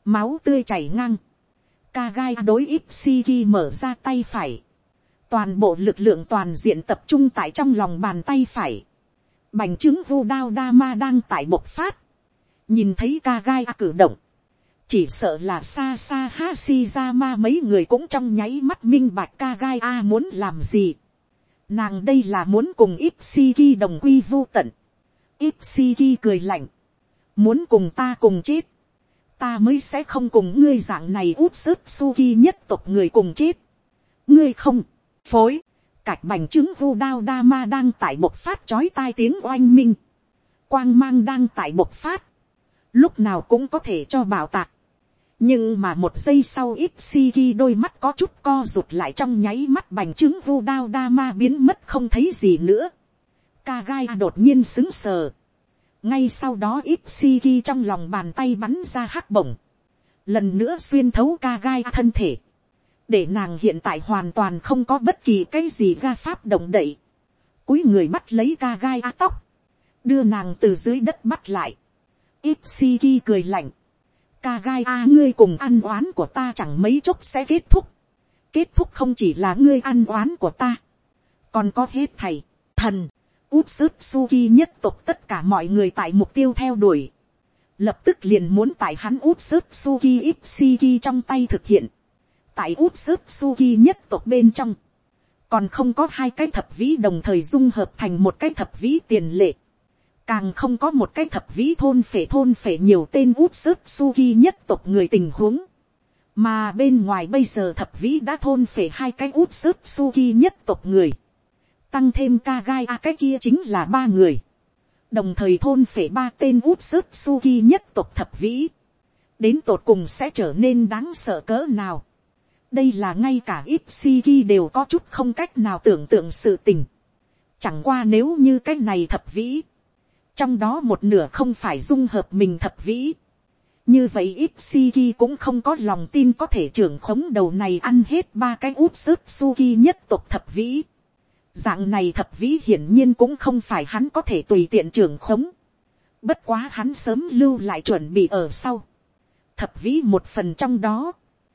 máu tươi chảy ngang. Kagai đối Ipshiki mở ra tay phải, toàn bộ lực lượng toàn diện tập trung tại trong lòng bàn tay phải. Bành trướng vu đao Dama đang tại bộc phát, nhìn thấy Kagai cử động, chỉ sợ là xa xa Hashirama mấy người cũng trong nháy mắt minh bạch Kagai a muốn làm gì. Nàng đây là muốn cùng Ipshiki đồng quy vu tận. Ipshiki cười lạnh, muốn cùng ta cùng chết, ta mới sẽ không cùng ngươi dạng này út sức Suki nhất tộc người cùng chết. Ngươi không phối. Cạch bành trướng vu đao Dama đang tại bộc phát chói tai tiếng oanh minh, quang mang đang tại bộc phát, lúc nào cũng có thể cho bảo tạc. Nhưng mà một giây sau Ipshiki đôi mắt có chút co rụt lại, trong nháy mắt bành trướng vu đao Dama biến mất không thấy gì nữa. Kagai đột nhiên sững sờ. Ngay sau đó Ipshiki trong lòng bàn tay bắn ra hắc bổng, lần nữa xuyên thấu Kagai thân thể, để nàng hiện tại hoàn toàn không có bất kỳ cái gì ga pháp động đậy. Cúi người bắt lấy Kagai tóc, đưa nàng từ dưới đất bắt lại. Ipshiki cười lạnh, Kagai a, ngươi cùng ăn oán của ta chẳng mấy chốc sẽ kết thúc. Kết thúc không chỉ là ngươi ăn oán của ta, còn có hết thầy, thần, Utsutsuki nhất tộc tất cả mọi người tại mục tiêu theo đuổi. Lập tức liền muốn tại hắn Utsutsuki Ipshiki trong tay thực hiện. Tại Utsutsuki nhất tộc bên trong, còn không có hai cái thập vĩ đồng thời dung hợp thành một cái thập vĩ tiền lệ. Càng không có một cái thập vĩ thôn phệ thôn phệ nhiều tên Utsutsuki nhất tộc người tình huống. Mà bên ngoài bây giờ thập vĩ đã thôn phệ hai cái Utsutsuki nhất tộc người. Tăng thêm Kagai a cái kia chính là ba người. Đồng thời thôn phệ ba tên Utsutsuki nhất tộc thập vĩ. Đến tột cùng sẽ trở nên đáng sợ cỡ nào. Đây là ngay cả Ipshiki đều có chút không cách nào tưởng tượng sự tình. Chẳng qua nếu như cái này thập vĩ, trong đó một nửa không phải dung hợp mình thập vĩ, như vậy Ipshiki cũng không có lòng tin có thể trưởng khống đầu này ăn hết ba cái Utsutsuki nhất tộc thập vĩ. Dạng này thập vĩ hiển nhiên cũng không phải hắn có thể tùy tiện trưởng khống. Bất quá hắn sớm lưu lại chuẩn bị ở sau. Thập vĩ một phần trong đó,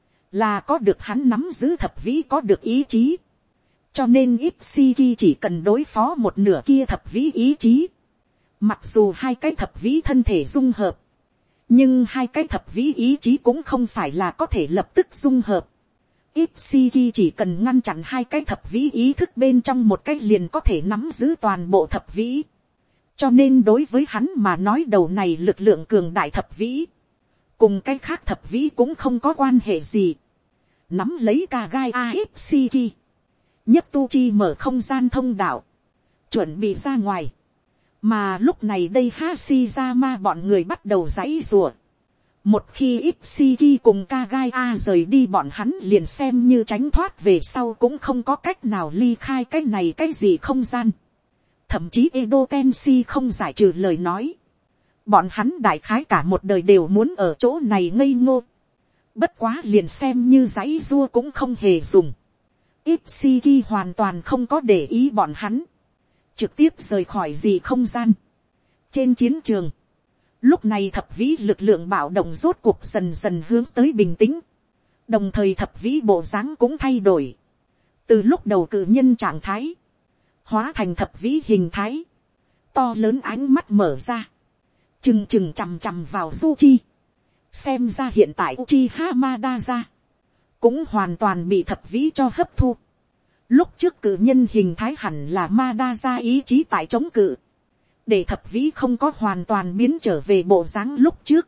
là có được hắn nắm giữ thập vĩ có được ý chí. Cho nên Ipshiki chỉ cần đối phó một nửa kia thập vĩ ý chí. Mặc dù hai cái thập vĩ thân thể dung hợp, nhưng hai cái thập vĩ ý chí cũng không phải là có thể lập tức dung hợp. Ipshiki chỉ cần ngăn chặn hai cái thập vĩ ý thức bên trong một cái liền có thể nắm giữ toàn bộ thập vĩ. Cho nên đối với hắn mà nói đầu này lực lượng cường đại thập vĩ, cùng cái khác thập vĩ cũng không có quan hệ gì. Nắm lấy Kagai a Ipshiki, nhất tu chi mở không gian thông đạo, chuẩn bị ra ngoài. Mà lúc này đây Hashirama bọn người bắt đầu giãy giụa. Một khi Ipshiki cùng Kagai a rời đi, bọn hắn liền xem như tránh thoát về sau cũng không có cách nào ly khai cái này cái gì không gian. Thậm chí Edo Tenshi không giải trừ lời nói, bọn hắn đại khái cả một đời đều muốn ở chỗ này ngây ngô. Bất quá liền xem như giãy giụa cũng không hề dùng. Ipshiki hoàn toàn không có để ý bọn hắn, trực tiếp rời khỏi gì không gian. Trên chiến trường, lúc này thập vĩ lực lượng bạo động rốt cuộc dần dần hướng tới bình tĩnh. Đồng thời thập vĩ bộ dáng cũng thay đổi. Từ lúc đầu cự nhân trạng thái, hóa thành thập vĩ hình thái. To lớn ánh mắt mở ra, chừng chừng chằm chằm vào Zuchi. Xem ra hiện tại Uchiha Madara cũng hoàn toàn bị thập vĩ cho hấp thu. Lúc trước cự nhân hình thái hẳn là Madara ý chí tại chống cự, để thập vĩ không có hoàn toàn biến trở về bộ dáng lúc trước.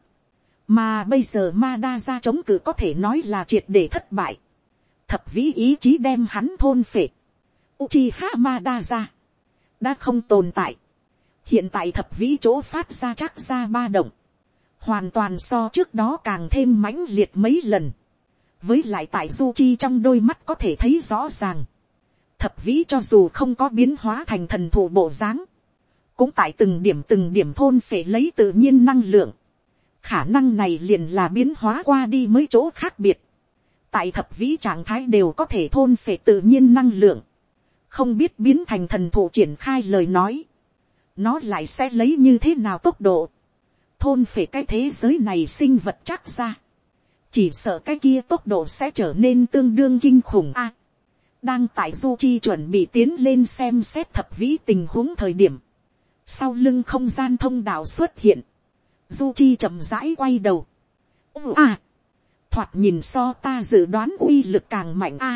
Mà bây giờ Madara chống cự có thể nói là triệt để thất bại. Thập vĩ ý chí đem hắn thôn phệ. Uchiha Madara đã không tồn tại. Hiện tại thập vĩ chỗ phát ra chắc ra ba động, hoàn toàn so trước đó càng thêm mãnh liệt mấy lần. Với lại tại Zuchi trong đôi mắt có thể thấy rõ ràng, thập vĩ cho dù không có biến hóa thành thần thụ bộ dáng, cũng tại từng điểm từng điểm thôn phệ lấy tự nhiên năng lượng. Khả năng này liền là biến hóa qua đi mấy chỗ khác biệt. Tại thập vĩ trạng thái đều có thể thôn phệ tự nhiên năng lượng. Không biết biến thành thần thụ triển khai lời nói, nó lại sẽ lấy như thế nào tốc độ thôn phệ cái thế giới này sinh vật chắc ra. chỉ sợ cái kia tốc độ sẽ trở nên tương đương kinh khủng a. Đang tại Du Chi chuẩn bị tiến lên xem xét thập vĩ tình huống thời điểm, sau lưng không gian thông đạo xuất hiện. Du Chi chậm rãi quay đầu. Ồ à, thoạt nhìn so ta dự đoán uy lực càng mạnh a.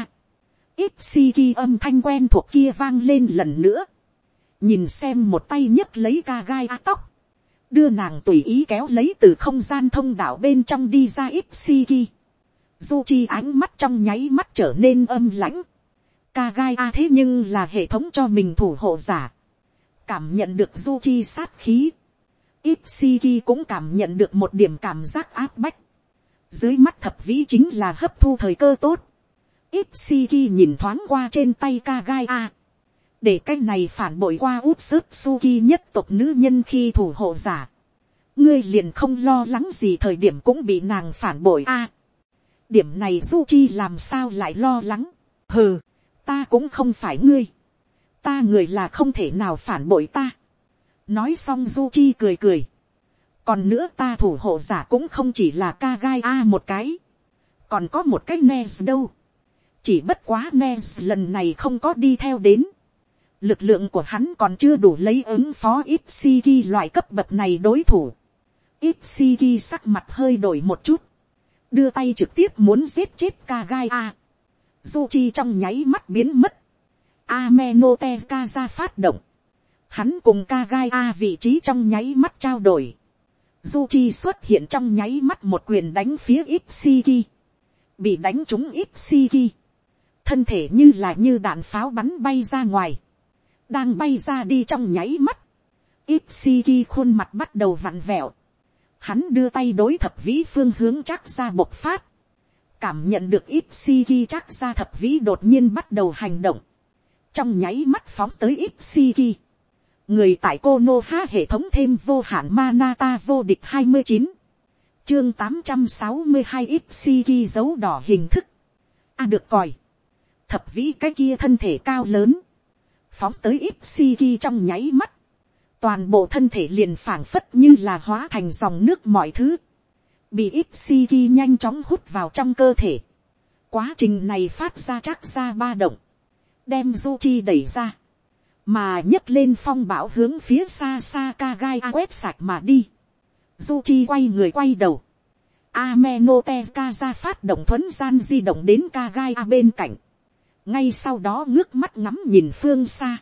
Ipsiki âm thanh quen thuộc kia vang lên lần nữa. Nhìn xem một tay nhấc lấy ca gai a tóc, đưa nàng tùy ý kéo lấy từ không gian thông đạo bên trong đi ra Ipsiki. Du Chi ánh mắt trong nháy mắt trở nên âm lãnh. Ca gai a thế nhưng là hệ thống cho mình thủ hộ giả. Cảm nhận được Du Chi sát khí, Ipsiki cũng cảm nhận được một điểm cảm giác áp bách. Dưới mắt thập vĩ chính là hấp thu thời cơ tốt. Ipsiki nhìn thoáng qua trên tay ca gai a, để cái này phản bội qua út sức Suki nhất tộc nữ nhân khi thủ hộ giả. Ngươi liền không lo lắng gì thời điểm cũng bị nàng phản bội a. Điểm này Du Chi làm sao lại lo lắng. Hừ, ta cũng không phải ngươi. Ta người là không thể nào phản bội ta. Nói xong Du Chi cười cười. Còn nữa ta thủ hộ giả cũng không chỉ là ca gai a một cái. Còn có một cái Nez đâu. Chỉ bất quá Nez lần này không có đi theo đến. Lực lượng của hắn còn chưa đủ lấy ứng phó Ipsiki loại cấp bậc này đối thủ. Ipsiki sắc mặt hơi đổi một chút. Đưa tay trực tiếp muốn giết chết Kagai A. Zuchi trong nháy mắt biến mất. Amenoteka ra phát động. Hắn cùng Kagai A vị trí trong nháy mắt trao đổi. Zuchi xuất hiện trong nháy mắt một quyền đánh phía Ipsiki. Bị đánh trúng Ipsiki. Thân thể như là như đạn pháo bắn bay ra ngoài. Đang bay ra đi trong nháy mắt. Ipsiki khuôn mặt bắt đầu vặn vẹo. Hắn đưa tay đối thập vĩ phương hướng chắc ra bộc phát. Cảm nhận được Ipsiki chắc ra thập vĩ đột nhiên bắt đầu hành động. Trong nháy mắt phóng tới Ipsiki. Người tại Konoha hệ thống thêm vô hạn Manata vô địch hai mươi chín. Chương tám trăm sáu mươi hai Ipsiki dấu đỏ hình thức. À được còi. Thập vĩ cái kia thân thể cao lớn. Phóng tới Ipsiki trong nháy mắt. Toàn bộ thân thể liền phảng phất như là hóa thành dòng nước mọi thứ. Bị Ipsiki nhanh chóng hút vào trong cơ thể. Quá trình này phát ra chắc ra ba động. Đem Zuchi đẩy ra. Mà nhấc lên phong bão hướng phía xa xa Kagai A quét sạch mà đi. Zuchi quay người quay đầu. Amenoteka ra phát động thuấn gian di động đến Kagai A bên cạnh. Ngay sau đó ngước mắt ngắm nhìn phương xa.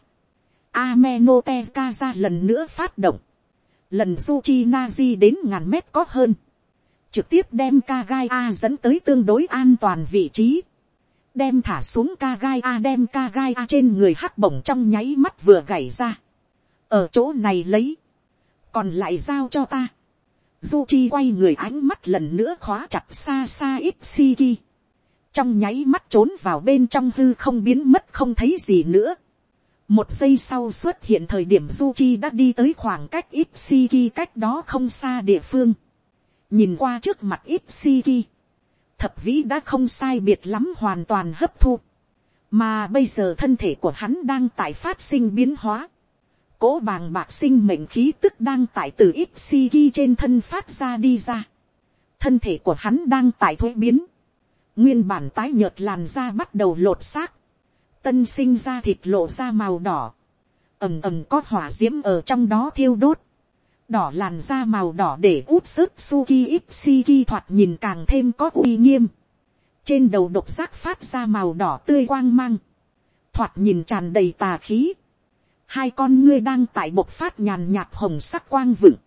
Amenoteka ra lần nữa phát động. Lần Zuchi Nazi đến ngàn mét có hơn. Trực tiếp đem Kagai A dẫn tới tương đối an toàn vị trí. Đem thả xuống Kagai A, đem Kagai A trên người hắc bổng trong nháy mắt vừa gảy ra. Ở chỗ này lấy. Còn lại giao cho ta. Zuchi quay người ánh mắt lần nữa khóa chặt xa xa Ipsiki. Trong nháy mắt trốn vào bên trong hư không biến mất không thấy gì nữa. Một giây sau xuất hiện thời điểm Zuchi đã đi tới khoảng cách Ipsiki cách đó không xa địa phương. Nhìn qua trước mặt Ipsiki. Thập vĩ đã không sai biệt lắm hoàn toàn hấp thu. Mà bây giờ thân thể của hắn đang tại phát sinh biến hóa. Cỗ bàng bạc sinh mệnh khí tức đang tại từ Ipsiki trên thân phát ra đi ra. Thân thể của hắn đang tại thuế biến. Nguyên bản tái nhợt làn da bắt đầu lột xác. Tân sinh ra thịt lộ ra màu đỏ. Ầm ầm có hỏa diễm ở trong đó thiêu đốt. Đỏ làn da màu đỏ để út sức Suki Ipsiki thoạt nhìn càng thêm có uy nghiêm. Trên đầu độc giác phát ra màu đỏ tươi quang mang. Thoạt nhìn tràn đầy tà khí. Hai con ngươi đang tại bộc phát nhàn nhạt hồng sắc quang vựng.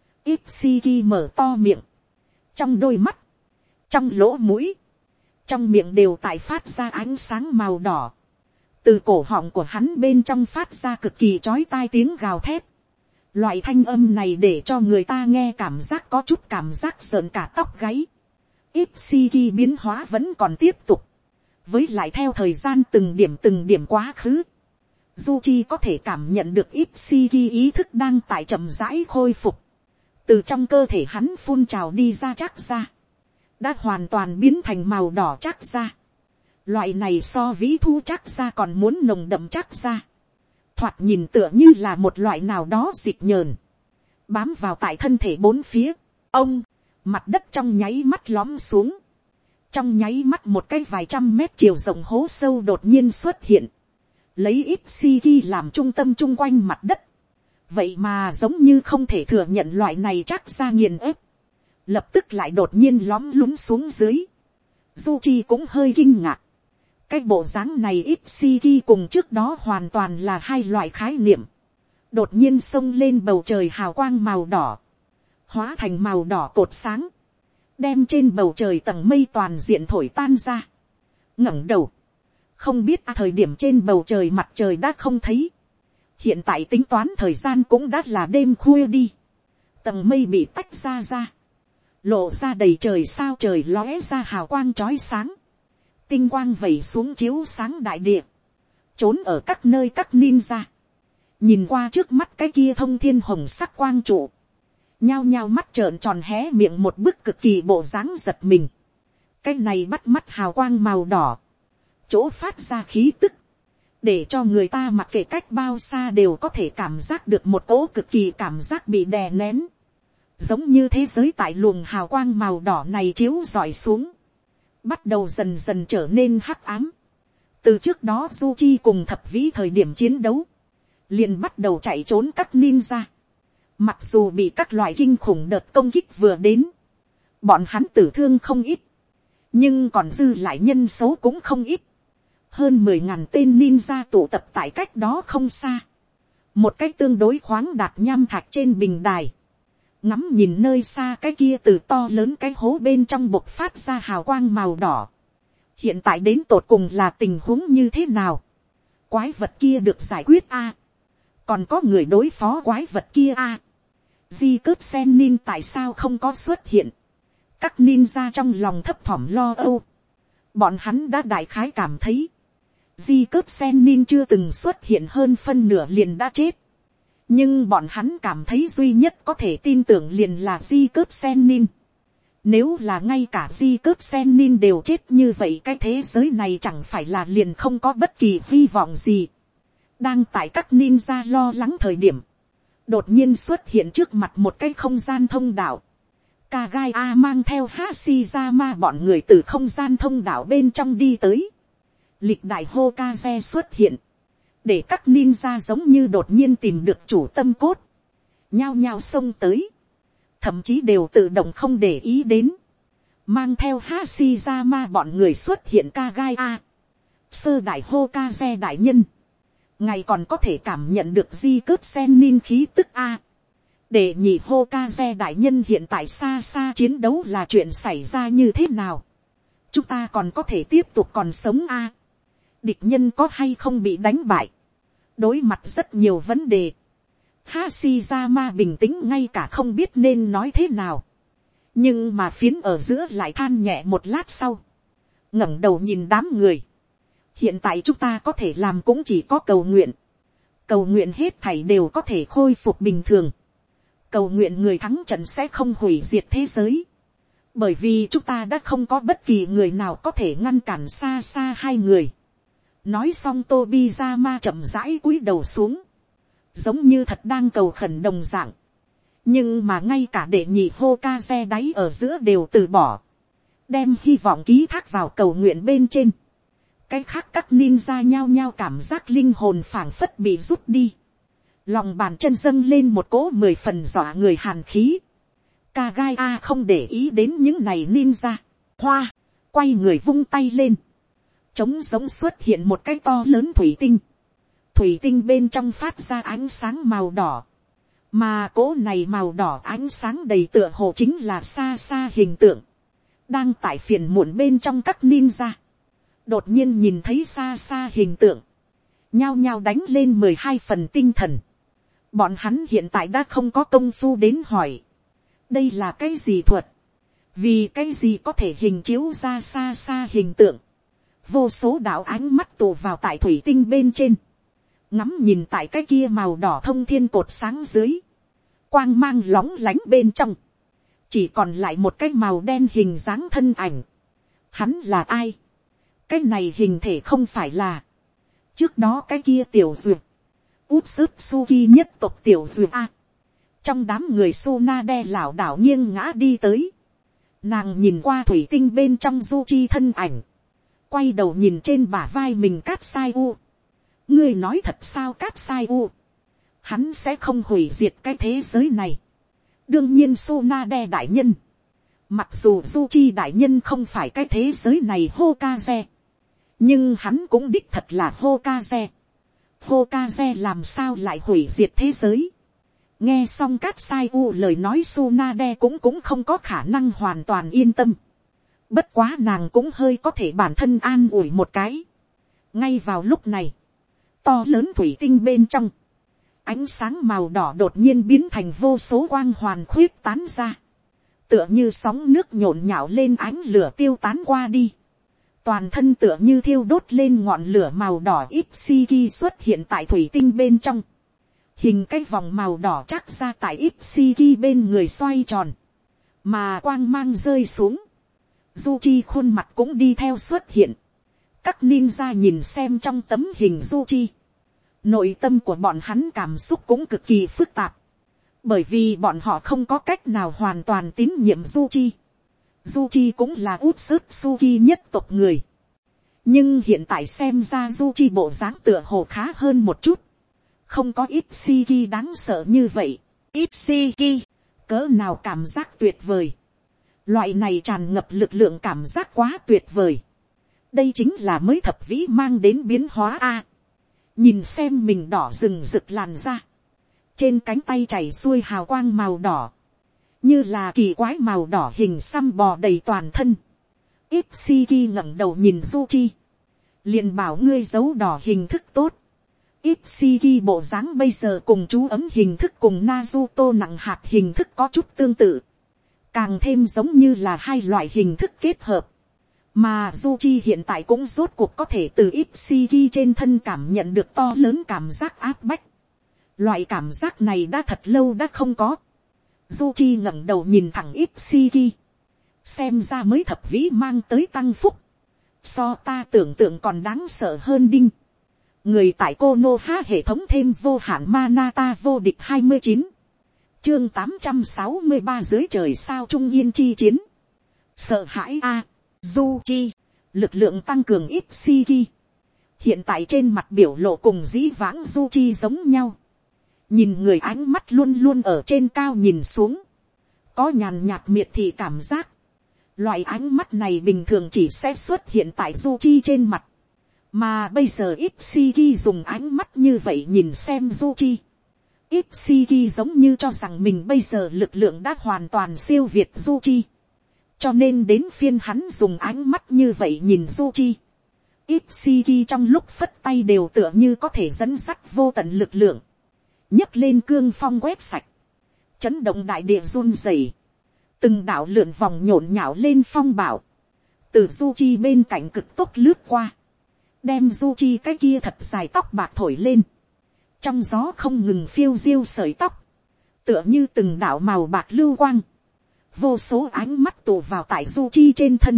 Ipsiki mở to miệng. Trong đôi mắt. Trong lỗ mũi. Trong miệng đều tại phát ra ánh sáng màu đỏ. Từ cổ họng của hắn bên trong phát ra cực kỳ chói tai tiếng gào thét. Loại thanh âm này để cho người ta nghe cảm giác có chút cảm giác sợn cả tóc gáy. Ipsiki biến hóa vẫn còn tiếp tục. Với lại theo thời gian từng điểm từng điểm quá khứ. Zuchi có thể cảm nhận được Ipsiki ý thức đang tại chậm rãi khôi phục. Từ trong cơ thể hắn phun trào đi ra chắc ra. Đã hoàn toàn biến thành màu đỏ chắc ra. Loại này so vĩ thu chắc ra còn muốn nồng đậm chắc ra. Thoạt nhìn tựa như là một loại nào đó dịch nhờn. Bám vào tại thân thể bốn phía. Ông, mặt đất trong nháy mắt lõm xuống. Trong nháy mắt một cái vài trăm mét chiều rộng hố sâu đột nhiên xuất hiện. Lấy Ipsiki làm trung tâm chung quanh mặt đất. Vậy mà giống như không thể thừa nhận loại này chắc ra nghiền ép. Lập tức lại đột nhiên lõm lún xuống dưới. Zuchi cũng hơi kinh ngạc. Cái bộ dáng này Ipsiki cùng trước đó hoàn toàn là hai loại khái niệm. Đột nhiên xông lên bầu trời hào quang màu đỏ. Hóa thành màu đỏ cột sáng. Đem trên bầu trời tầng mây toàn diện thổi tan ra. Ngẩng đầu. Không biết à, thời điểm trên bầu trời mặt trời đã không thấy. Hiện tại tính toán thời gian cũng đã là đêm khuya đi. Tầng mây bị tách ra ra. Lộ ra đầy trời sao trời lóe ra hào quang chói sáng. Tinh quang vẩy xuống chiếu sáng đại địa. Trốn ở các nơi các ninja. Nhìn qua trước mắt cái kia thông thiên hồng sắc quang trụ. Nhao nhao mắt trợn tròn hé miệng một bức cực kỳ bộ dáng giật mình. Cái này bắt mắt hào quang màu đỏ. Chỗ phát ra khí tức. Để cho người ta mặc kệ cách bao xa đều có thể cảm giác được một cỗ cực kỳ cảm giác bị đè nén. Giống như thế giới tại luồng hào quang màu đỏ này chiếu rọi xuống. Bắt đầu dần dần trở nên hắc ám. Từ trước đó Zuchi cùng thập vĩ thời điểm chiến đấu. Liền bắt đầu chạy trốn các ninja. Mặc dù bị các loại kinh khủng đợt công kích vừa đến. Bọn hắn tử thương không ít. Nhưng còn dư lại nhân số cũng không ít. Hơn mười ngàn tên ninja tụ tập tại cách đó không xa. Một cách tương đối khoáng đạt nham thạch trên bình đài. Ngắm nhìn nơi xa cái kia từ to lớn cái hố bên trong bộc phát ra hào quang màu đỏ. Hiện tại đến tột cùng là tình huống như thế nào? Quái vật kia được giải quyết a à? Còn có người đối phó quái vật kia a à? Di cướp sen nin tại sao không có xuất hiện? Các ninja trong lòng thấp thỏm lo âu. Bọn hắn đã đại khái cảm thấy. Di cướp sen nin chưa từng xuất hiện hơn phân nửa liền đã chết. Nhưng bọn hắn cảm thấy duy nhất có thể tin tưởng liền là di cướp sen nin. Nếu là ngay cả di cướp sen nin đều chết như vậy, cái thế giới này chẳng phải là liền không có bất kỳ hy vọng gì. Đang tại các ninja lo lắng thời điểm. Đột nhiên xuất hiện trước mặt một cái không gian thông đạo. Kagai A mang theo Hashirama bọn người từ không gian thông đạo bên trong đi tới. Lịch đại Hokage xuất hiện. Để các ninja giống như đột nhiên tìm được chủ tâm cốt. Nhao nhao xông tới. Thậm chí đều tự động không để ý đến. Mang theo Hashirama bọn người xuất hiện Kagai A. Sơ đại Hokage đại nhân. Ngày còn có thể cảm nhận được di cướp sen nin khí tức A. Để nhị Hokage đại nhân hiện tại xa xa chiến đấu là chuyện xảy ra như thế nào. Chúng ta còn có thể tiếp tục còn sống A. Địch nhân có hay không bị đánh bại. Đối mặt rất nhiều vấn đề. Hashirama bình tĩnh ngay cả không biết nên nói thế nào. Nhưng mà phiến ở giữa lại than nhẹ một lát sau. Ngẩng đầu nhìn đám người. Hiện tại chúng ta có thể làm cũng chỉ có cầu nguyện. Cầu nguyện hết thảy đều có thể khôi phục bình thường. Cầu nguyện người thắng trận sẽ không hủy diệt thế giới. Bởi vì chúng ta đã không có bất kỳ người nào có thể ngăn cản xa xa hai người. Nói xong Tobizama chậm rãi cúi đầu xuống. Giống như thật đang cầu khẩn đồng dạng. Nhưng mà ngay cả đệ nhị Hokage đáy ở giữa đều từ bỏ. Đem hy vọng ký thác vào cầu nguyện bên trên. Cái khác các ninja nhao nhao cảm giác linh hồn phảng phất bị rút đi. Lòng bàn chân dâng lên một cỗ mười phần dọa người hàn khí. Kagai A không để ý đến những này ninja. Hoa, quay người vung tay lên. Trống giống xuất hiện một cái to lớn thủy tinh. Thủy tinh bên trong phát ra ánh sáng màu đỏ. Mà cỗ này màu đỏ ánh sáng đầy tựa hồ chính là xa xa hình tượng. Đang tại phiền muộn bên trong các ninja. Đột nhiên nhìn thấy xa xa hình tượng. Nhao nhao đánh lên mười hai phần tinh thần. Bọn hắn hiện tại đã không có công phu đến hỏi. Đây là cái gì thuật? Vì cái gì có thể hình chiếu ra xa xa hình tượng? Vô số đạo ánh mắt tụ vào tại thủy tinh bên trên. Ngắm nhìn tại cái kia màu đỏ thông thiên cột sáng dưới. Quang mang lóng lánh bên trong. Chỉ còn lại một cái màu đen hình dáng thân ảnh. Hắn là ai? Cái này hình thể không phải là. Trước đó cái kia tiểu duyệt. Utsuki nhất tộc tiểu duyệt A. Trong đám người Sunade lảo đảo nghiêng ngã đi tới. Nàng nhìn qua thủy tinh bên trong du chi thân ảnh, quay đầu nhìn trên bả vai mình Cát Sai U. Ngươi nói thật sao Cát Sai U? Hắn sẽ không hủy diệt cái thế giới này. Đương nhiên Tsunade đại nhân. Mặc dù du chi đại nhân không phải cái thế giới này Hokage, nhưng hắn cũng đích thật là Hokage. Hokage làm sao lại hủy diệt thế giới? Nghe xong Cát Sai U lời nói, Tsunade cũng cũng không có khả năng hoàn toàn yên tâm. Bất quá nàng cũng hơi có thể bản thân an ủi một cái. Ngay vào lúc này, to lớn thủy tinh bên trong, ánh sáng màu đỏ đột nhiên biến thành vô số quang hoàn khuyết tán ra. Tựa như sóng nước nhộn nhạo lên, ánh lửa tiêu tán qua đi. Toàn thân tựa như thiêu đốt lên ngọn lửa màu đỏ Ipshiki xuất hiện tại thủy tinh bên trong. Hình cái vòng màu đỏ chắc ra tại Ipshiki bên người xoay tròn. Mà quang mang rơi xuống, Du Chi khuôn mặt cũng đi theo xuất hiện. Các ninja nhìn xem trong tấm hình Du Chi, nội tâm của bọn hắn cảm xúc cũng cực kỳ phức tạp. Bởi vì bọn họ không có cách nào hoàn toàn tín nhiệm Du Chi. Du Chi cũng là Utsuki nhất tộc người. Nhưng hiện tại xem ra Du Chi bộ dáng tựa hồ khá hơn một chút. Không có Ipshiki đáng sợ như vậy. Ipshiki, cỡ nào cảm giác tuyệt vời. Loại này tràn ngập lực lượng cảm giác quá tuyệt vời. Đây chính là mới thập vĩ mang đến biến hóa a. Nhìn xem mình đỏ rừng rực làn da. Trên cánh tay chảy xuôi hào quang màu đỏ. Như là kỳ quái màu đỏ hình xăm bò đầy toàn thân. Ipshiki ngẩng đầu nhìn Du Chi. Liền bảo ngươi giấu đỏ hình thức tốt. Ipshiki bộ dáng bây giờ cùng chú ấm hình thức cùng Naruto nặng hạt hình thức có chút tương tự. Càng thêm giống như là hai loại hình thức kết hợp. Mà Du Chi hiện tại cũng rốt cuộc có thể từ Ipshiki trên thân cảm nhận được to lớn cảm giác áp bách. Loại cảm giác này đã thật lâu đã không có. Du Chi ngẩng đầu nhìn thẳng Ipshiki. Xem ra mới thập vĩ mang tới tăng phúc. So ta tưởng tượng còn đáng sợ hơn đinh. Người tại Konoha hệ thống thêm vô hạn Manata vô địch hai mươi chín. Chương tám trăm sáu mươi ba dưới trời sao trung yên chi chiến. Sợ hãi a. Du Chi. Lực lượng tăng cường Ipshiki. Hiện tại trên mặt biểu lộ cùng dĩ vãng Du Chi giống nhau. Nhìn người ánh mắt luôn luôn ở trên cao nhìn xuống. Có nhàn nhạt miệt thị cảm giác. Loại ánh mắt này bình thường chỉ sẽ xuất hiện tại Du Chi trên mặt. Mà bây giờ Ipshiki dùng ánh mắt như vậy nhìn xem Du Chi. Ipshiki giống như cho rằng mình bây giờ lực lượng đã hoàn toàn siêu việt Du Chi. Cho nên đến phiên hắn dùng ánh mắt như vậy nhìn Du Chi. Ipshiki trong lúc phất tay đều tựa như có thể dẫn dắt vô tận lực lượng. Nhấc lên cương phong quét sạch. Chấn động đại địa run rẩy. Từng đạo lượn vòng nhộn nhạo lên phong bảo. Từ Du Chi bên cạnh cực tốc lướt qua. Đem Du Chi cái kia thật dài tóc bạc thổi lên. Trong gió không ngừng phiêu diêu sợi tóc. Tựa như từng đạo màu bạc lưu quang. Vô số ánh mắt tụ vào tại Du Chi trên thân.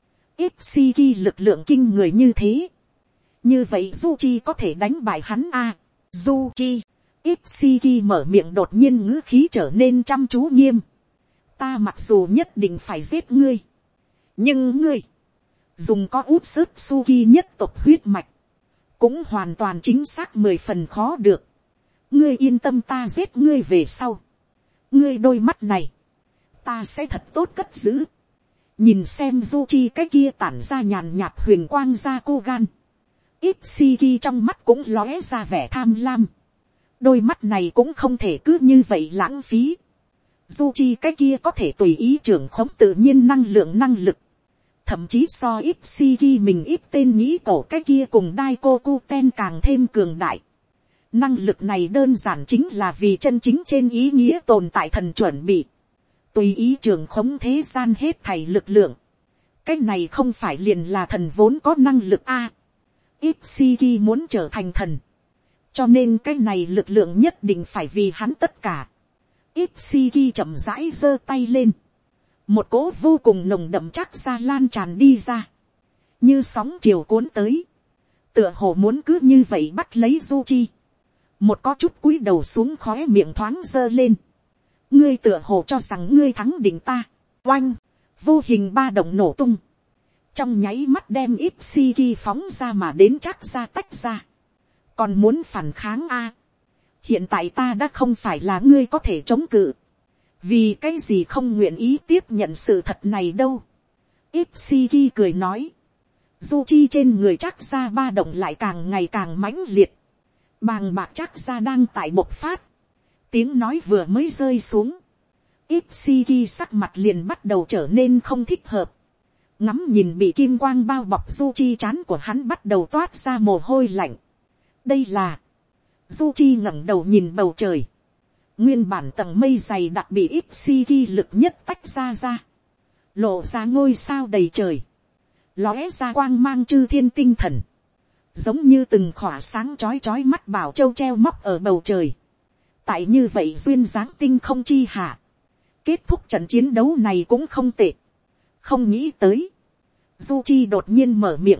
Ipshiki lực lượng kinh người như thế. Như vậy Du Chi có thể đánh bại hắn a. À, Du Chi. Ipshiki mở miệng đột nhiên ngữ khí trở nên chăm chú nghiêm. Ta mặc dù nhất định phải giết ngươi. Nhưng ngươi. Dùng có Utsuki nhất tộc huyết mạch. Cũng hoàn toàn chính xác mười phần khó được. Ngươi yên tâm, ta giết ngươi về sau. Ngươi đôi mắt này. Ta sẽ thật tốt cất giữ. Nhìn xem Du Chi cái kia tản ra nhàn nhạt huyền quang ra cô gan. Ipshiki trong mắt cũng lóe ra vẻ tham lam. Đôi mắt này cũng không thể cứ như vậy lãng phí. Du Chi cái kia có thể tùy ý trưởng khống tự nhiên năng lượng năng lực. Thậm chí so Ipshiki mình ít tên nghĩ cổ cái kia cùng Daikoku ten càng thêm cường đại. Năng lực này đơn giản chính là vì chân chính trên ý nghĩa tồn tại thần chuẩn bị. Tùy ý trưởng khống thế gian hết thảy lực lượng. Cái này không phải liền là thần vốn có năng lực a. Ipshiki muốn trở thành thần. Cho nên cái này lực lượng nhất định phải vì hắn tất cả. Ipshiki chậm rãi giơ tay lên. Một cỗ vô cùng nồng đậm chắc ra lan tràn đi ra. Như sóng chiều cuốn tới. Tựa hồ muốn cứ như vậy bắt lấy Du Chi. Một có chút cúi đầu xuống, khóe miệng thoáng giơ lên. Ngươi tựa hồ cho rằng ngươi thắng đỉnh ta. Oanh. vô hình ba động nổ tung, trong nháy mắt đem Ipsiki phóng ra mà đến chắc ra tách ra, còn muốn phản kháng a, hiện tại ta đã không phải là ngươi có thể chống cự, vì cái gì không nguyện ý tiếp nhận sự thật này đâu. Ipsiki cười nói, du chi trên người chắc ra ba động lại càng ngày càng mãnh liệt, bàng bạc chắc ra đang tại bộc phát, tiếng nói vừa mới rơi xuống, Ipsiki sắc mặt liền bắt đầu trở nên không thích hợp, ngắm nhìn bị kim quang bao bọc du chi chán của hắn bắt đầu toát ra mồ hôi lạnh. Đây là, du chi ngẩng đầu nhìn bầu trời, nguyên bản tầng mây dày đặc bị Ipsiki lực nhất tách ra ra, lộ ra ngôi sao đầy trời, lóe ra quang mang chư thiên tinh thần, giống như từng khỏa sáng chói chói mắt bảo châu treo móc ở bầu trời. Tại như vậy duyên dáng tinh không chi hạ, kết thúc trận chiến đấu này cũng không tệ. Không nghĩ tới, du chi đột nhiên mở miệng,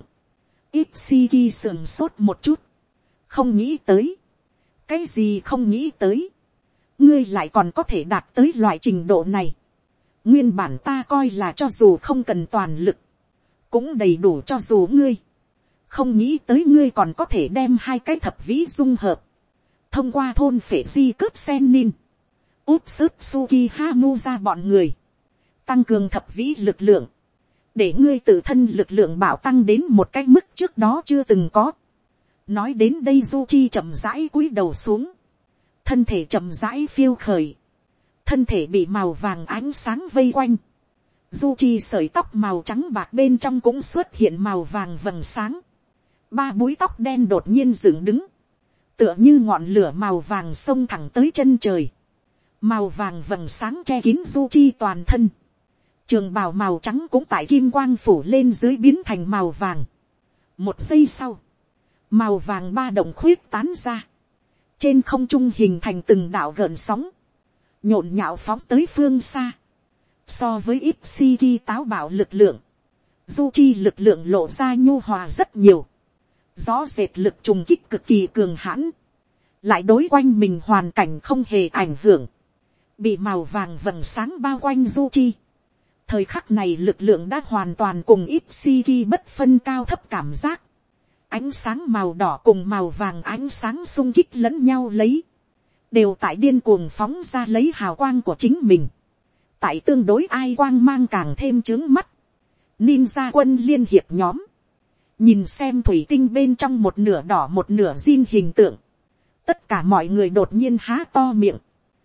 Ipsiki sườn sốt một chút, không nghĩ tới, cái gì không nghĩ tới, ngươi lại còn có thể đạt tới loại trình độ này. Nguyên bản ta coi là cho dù không cần toàn lực, cũng đầy đủ cho dù ngươi, không nghĩ tới ngươi còn có thể đem hai cái thập vĩ dung hợp, thông qua thôn phệ di cướp sen nin, úp sức suki hamu ra bọn người, tăng cường thập vĩ lực lượng, để ngươi tự thân lực lượng bảo tăng đến một cái mức trước đó chưa từng có. Nói đến đây du chi chậm rãi cúi đầu xuống, thân thể chậm rãi phiêu khởi, thân thể bị màu vàng ánh sáng vây quanh, du chi sợi tóc màu trắng bạc bên trong cũng xuất hiện màu vàng vầng sáng, ba búi tóc đen đột nhiên dựng đứng, tựa như ngọn lửa màu vàng xông thẳng tới chân trời, màu vàng vầng sáng che kín du chi toàn thân, trường bào màu trắng cũng tại kim quang phủ lên dưới biến thành màu vàng. Một giây sau, màu vàng ba động khuyết tán ra, trên không trung hình thành từng đạo gợn sóng, nhộn nhạo phóng tới phương xa. So với Ipsiki táo bạo lực lượng, du chi lực lượng lộ ra nhu hòa rất nhiều, rõ rệt lực trùng kích cực kỳ cường hãn, lại đối quanh mình hoàn cảnh không hề ảnh hưởng, bị màu vàng vầng sáng bao quanh du chi. Thời khắc này lực lượng đã hoàn toàn cùng Ipsiki bất phân cao thấp cảm giác, ánh sáng màu đỏ cùng màu vàng ánh sáng xung kích lẫn nhau lấy, đều tại điên cuồng phóng ra lấy hào quang của chính mình, tại tương đối ai quang mang càng thêm trướng mắt. Ninja quân liên hiệp nhóm, nhìn xem thủy tinh bên trong một nửa đỏ một nửa zin hình tượng, tất cả mọi người đột nhiên há to miệng,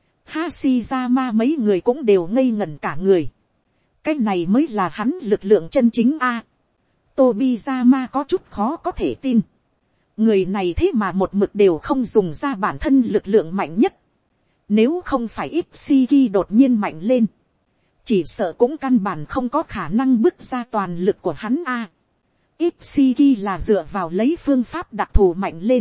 Hashirama mấy người cũng đều ngây ngẩn cả người, cái này mới là hắn lực lượng chân chính a. Tobizama có chút khó có thể tin, người này thế mà một mực đều không dùng ra bản thân lực lượng mạnh nhất, nếu không phải Ipsiki đột nhiên mạnh lên, chỉ sợ cũng căn bản không có khả năng bước ra toàn lực của hắn a. Ipsiki là dựa vào lấy phương pháp đặc thù mạnh lên,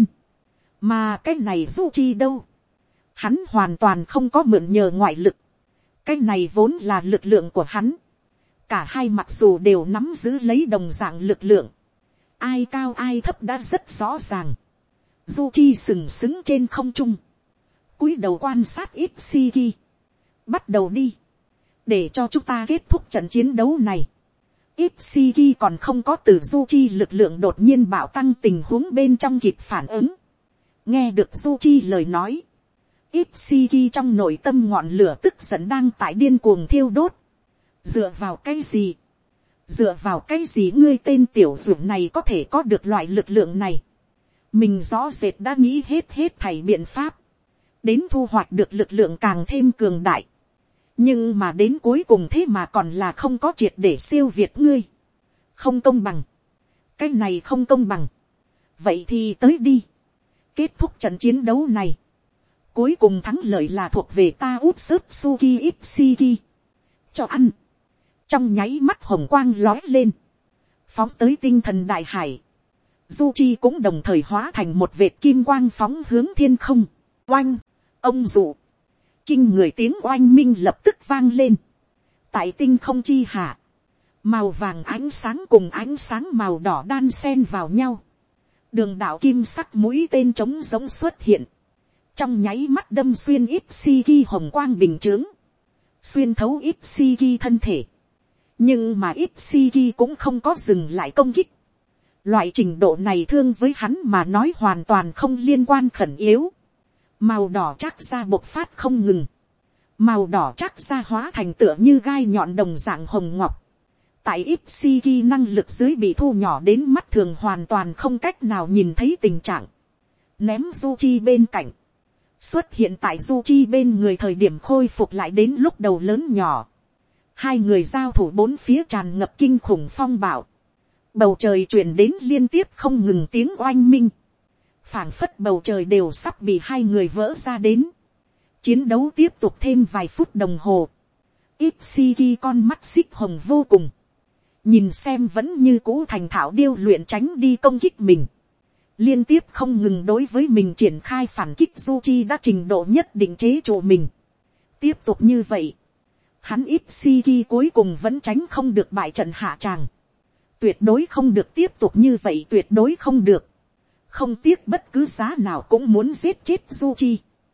mà cái này du chi đâu, hắn hoàn toàn không có mượn nhờ ngoại lực, cái này vốn là lực lượng của hắn, cả hai mặc dù đều nắm giữ lấy đồng dạng lực lượng, ai cao ai thấp đã rất rõ ràng. Du chi sừng sững trên không trung, cúi đầu quan sát Ipsiki, bắt đầu đi, để cho chúng ta kết thúc trận chiến đấu này. Ipsiki còn không có từ du chi lực lượng đột nhiên bạo tăng tình huống bên trong kịp phản ứng, nghe được du chi lời nói, Ipsiki trong nội tâm ngọn lửa tức giận đang tại điên cuồng thiêu đốt. Dựa vào cái gì, dựa vào cái gì ngươi tên tiểu dưỡng này có thể có được loại lực lượng này. Mình rõ rệt đã nghĩ hết hết thảy biện pháp, đến thu hoạch được lực lượng càng thêm cường đại, nhưng mà đến cuối cùng thế mà còn là không có triệt để siêu việt ngươi. Không công bằng, cái này không công bằng. Vậy thì tới đi, kết thúc trận chiến đấu này, cuối cùng thắng lợi là thuộc về ta út sớp suki Ipsiki. Cho ăn, trong nháy mắt hồng quang lói lên, phóng tới tinh thần đại hải. Du chi cũng đồng thời hóa thành một vệt kim quang phóng hướng thiên không. Oanh, ông dụ, kinh người tiếng oanh minh lập tức vang lên. Tại tinh không chi hạ, màu vàng ánh sáng cùng ánh sáng màu đỏ đan xen vào nhau. Đường đạo kim sắc mũi tên trống giống xuất hiện, trong nháy mắt đâm xuyên Ipsiki hồng quang bình chướng, xuyên thấu Ipsiki thân thể. Nhưng mà Ipsiki cũng không có dừng lại công kích. Loại trình độ này thương với hắn mà nói hoàn toàn không liên quan khẩn yếu. Màu đỏ chắc ra bộc phát không ngừng. Màu đỏ chắc ra hóa thành tựa như gai nhọn đồng dạng hồng ngọc. Tại Ipsiki năng lực dưới bị thu nhỏ đến mắt thường hoàn toàn không cách nào nhìn thấy tình trạng. Ném Zuchi bên cạnh. Xuất hiện tại Zuchi bên người thời điểm khôi phục lại đến lúc đầu lớn nhỏ. Hai người giao thủ bốn phía tràn ngập kinh khủng phong bạo. Bầu trời chuyển đến liên tiếp không ngừng tiếng oanh minh. Phảng phất bầu trời đều sắp bị hai người vỡ ra đến. Chiến đấu tiếp tục thêm vài phút đồng hồ. Ipsiki con mắt xích hồng vô cùng. Nhìn xem vẫn như cũ thành thạo điêu luyện tránh đi công kích mình. Liên tiếp không ngừng đối với mình triển khai phản kích. Zuchi đã trình độ nhất định chế trụ mình. Tiếp tục như vậy. Hắn Ipsiki cuối cùng vẫn tránh không được bại trận hạ tràng. Tuyệt đối không được tiếp tục như vậy. Tuyệt đối không được. Không tiếc bất cứ giá nào cũng muốn giết chết Zuchi.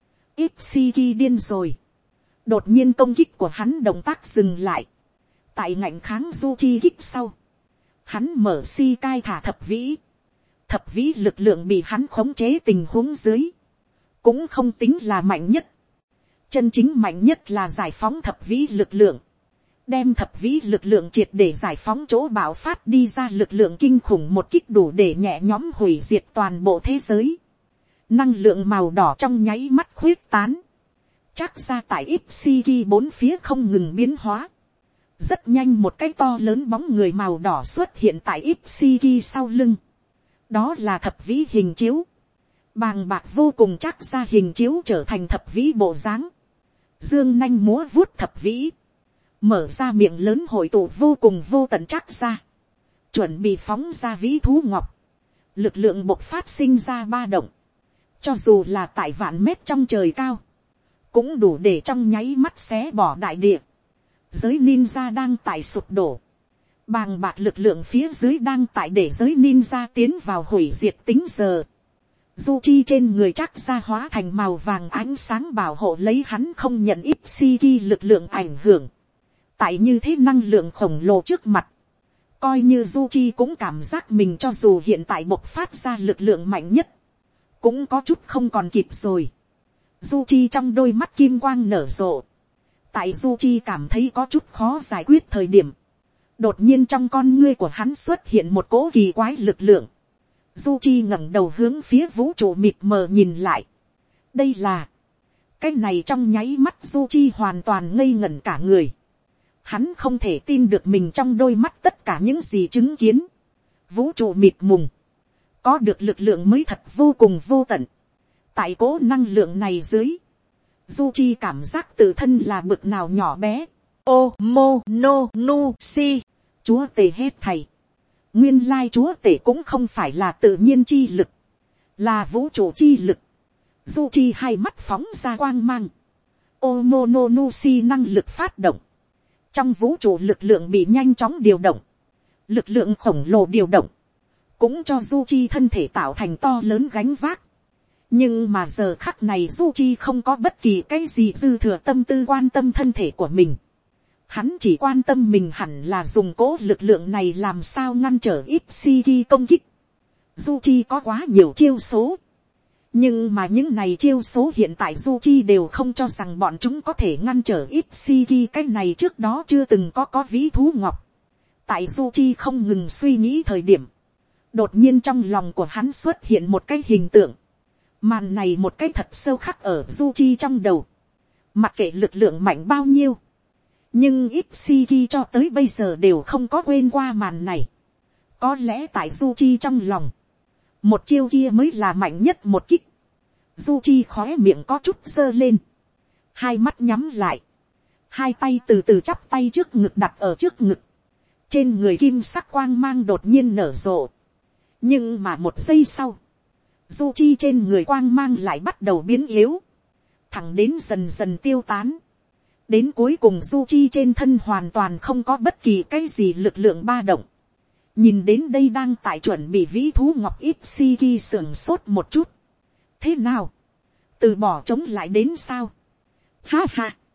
Ipsiki điên rồi. Đột nhiên công kích của hắn động tác dừng lại. Tại ngạnh kháng Zuchi kích sau. Hắn mở si cai thả thập vĩ. Thập vĩ lực lượng bị hắn khống chế tình huống dưới. Cũng không tính là mạnh nhất. Chân chính mạnh nhất là giải phóng thập vĩ lực lượng. Đem thập vĩ lực lượng triệt để giải phóng chỗ bạo phát đi ra lực lượng kinh khủng một kích đủ để nhẹ nhóm hủy diệt toàn bộ thế giới. Năng lượng màu đỏ trong nháy mắt khuyết tán. Chắc ra tại Ipsiki bốn phía không ngừng biến hóa. Rất nhanh một cái to lớn bóng người màu đỏ xuất hiện tại Ipsiki sau lưng. Đó là thập vĩ hình chiếu. Bàng bạc vô cùng chắc ra hình chiếu trở thành thập vĩ bộ dáng. Dương nanh múa vuốt thập vĩ. Mở ra miệng lớn hội tụ vô cùng vô tận chắc ra. Chuẩn bị phóng ra vĩ thú ngọc. Lực lượng bộc phát sinh ra ba động. Cho dù là tại vạn mét trong trời cao. Cũng đủ để trong nháy mắt xé bỏ đại địa. Giới ninja đang tại sụp đổ. Bàng bạc lực lượng phía dưới đang tại để giới ninja tiến vào hủy diệt tính giờ. Zuchi trên người chắc ra hóa thành màu vàng ánh sáng bảo hộ lấy hắn không nhận Ipsiki lực lượng ảnh hưởng. Tại như thế năng lượng khổng lồ trước mặt. Coi như Zuchi cũng cảm giác mình cho dù hiện tại bộc phát ra lực lượng mạnh nhất. Cũng có chút không còn kịp rồi. Zuchi trong đôi mắt kim quang nở rộ. Tại Zuchi cảm thấy có chút khó giải quyết thời điểm. Đột nhiên trong con ngươi của hắn xuất hiện một cỗ kỳ quái lực lượng. Zuchi ngẩng đầu hướng phía vũ trụ mịt mờ nhìn lại. Đây là. Cái này trong nháy mắt Zuchi hoàn toàn ngây ngẩn cả người. Hắn không thể tin được mình trong đôi mắt tất cả những gì chứng kiến. Vũ trụ mịt mùng. Có được lực lượng mới thật vô cùng vô tận. Tại cỗ năng lượng này dưới. Zuchi cảm giác tự thân là bực nào nhỏ bé. Omononushi. Chúa tể hết thầy. Nguyên lai chúa tể cũng không phải là tự nhiên chi lực. Là vũ trụ chi lực. Zuchi hai mắt phóng ra quang mang. Omononushi năng lực phát động. Trong vũ trụ lực lượng bị nhanh chóng điều động. Lực lượng khổng lồ điều động. Cũng cho Zuchi thân thể tạo thành to lớn gánh vác. Nhưng mà giờ khắc này Zuchi không có bất kỳ cái gì dư thừa tâm tư quan tâm thân thể của mình. Hắn chỉ quan tâm mình hẳn là dùng cố lực lượng này làm sao ngăn trở Ipsiki công kích. Zuchi có quá nhiều chiêu số. Nhưng mà những này chiêu số hiện tại Zuchi đều không cho rằng bọn chúng có thể ngăn trở Ipsiki. Cái này trước đó chưa từng có có vĩ thú ngọc. Tại Zuchi không ngừng suy nghĩ thời điểm. Đột nhiên trong lòng của hắn xuất hiện một cái hình tượng. Màn này một cái thật sâu khắc ở Zuchi trong đầu. Mặc kệ lực lượng mạnh bao nhiêu. Nhưng Ipsiki cho tới bây giờ đều không có quên qua màn này. Có lẽ tại Zuchi trong lòng. Một chiêu kia mới là mạnh nhất một kích. Zuchi khóe miệng có chút giơ lên. Hai mắt nhắm lại. Hai tay từ từ chắp tay trước ngực đặt ở trước ngực. Trên người kim sắc quang mang đột nhiên nở rộ. Nhưng mà một giây sau. Zuchi trên người quang mang lại bắt đầu biến yếu. Thẳng đến dần dần tiêu tán. Đến cuối cùng Zuchi trên thân hoàn toàn không có bất kỳ cái gì lực lượng ba động. Nhìn đến đây đang tại chuẩn bị vĩ thú ngọc Ipsiki sưởng sốt một chút. Thế nào? Từ bỏ chống lại đến sao? Ha ha!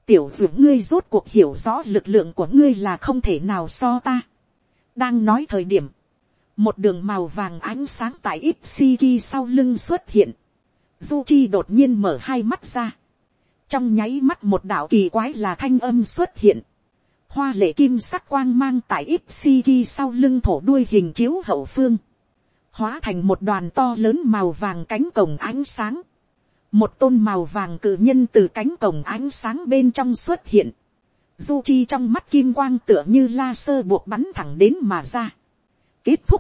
Tiểu dụ ngươi rốt cuộc hiểu rõ lực lượng của ngươi là không thể nào so ta. Đang nói thời điểm, một đường màu vàng ánh sáng tại Ipsiki sau lưng xuất hiện. Zuchi đột nhiên mở hai mắt ra. Trong nháy mắt một đạo kỳ quái là thanh âm xuất hiện. Hoa lệ kim sắc quang mang tại Ipsiki sau lưng thổ đuôi hình chiếu hậu phương. Hóa thành một đoàn to lớn màu vàng cánh cổng ánh sáng. Một tôn màu vàng cự nhân từ cánh cổng ánh sáng bên trong xuất hiện. Zuchi trong mắt kim quang tựa như laser buộc bắn thẳng đến mà ra. Kết thúc.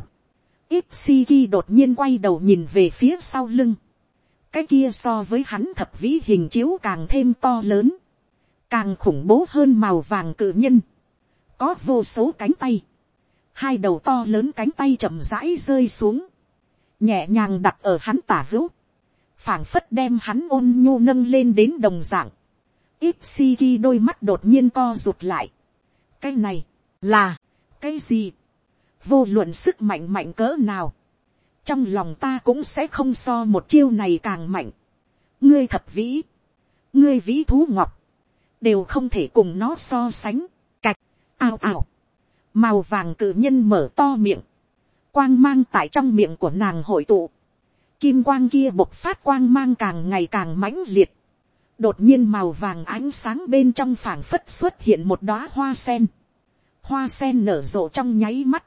Ipsiki đột nhiên quay đầu nhìn về phía sau lưng. Cái kia so với hắn thập vĩ hình chiếu càng thêm to lớn. Càng khủng bố hơn màu vàng cự nhân. Có vô số cánh tay. Hai đầu to lớn cánh tay chậm rãi rơi xuống. Nhẹ nhàng đặt ở hắn tả hữu. Phảng phất đem hắn ôn nhu nâng lên đến đồng dạng. Ipsiki đôi mắt đột nhiên co rụt lại. Cái này là cái gì? Vô luận sức mạnh mạnh cỡ nào, trong lòng ta cũng sẽ không so một chiêu này càng mạnh. Ngươi thập vĩ, ngươi vĩ thú ngọc, đều không thể cùng nó so sánh. Cạch, ao ao. Màu vàng cự nhân mở to miệng. Quang mang tại trong miệng của nàng hội tụ. Kim quang kia bộc phát quang mang càng ngày càng mãnh liệt. Đột nhiên màu vàng ánh sáng bên trong phảng phất xuất hiện một đóa hoa sen. Hoa sen nở rộ trong nháy mắt.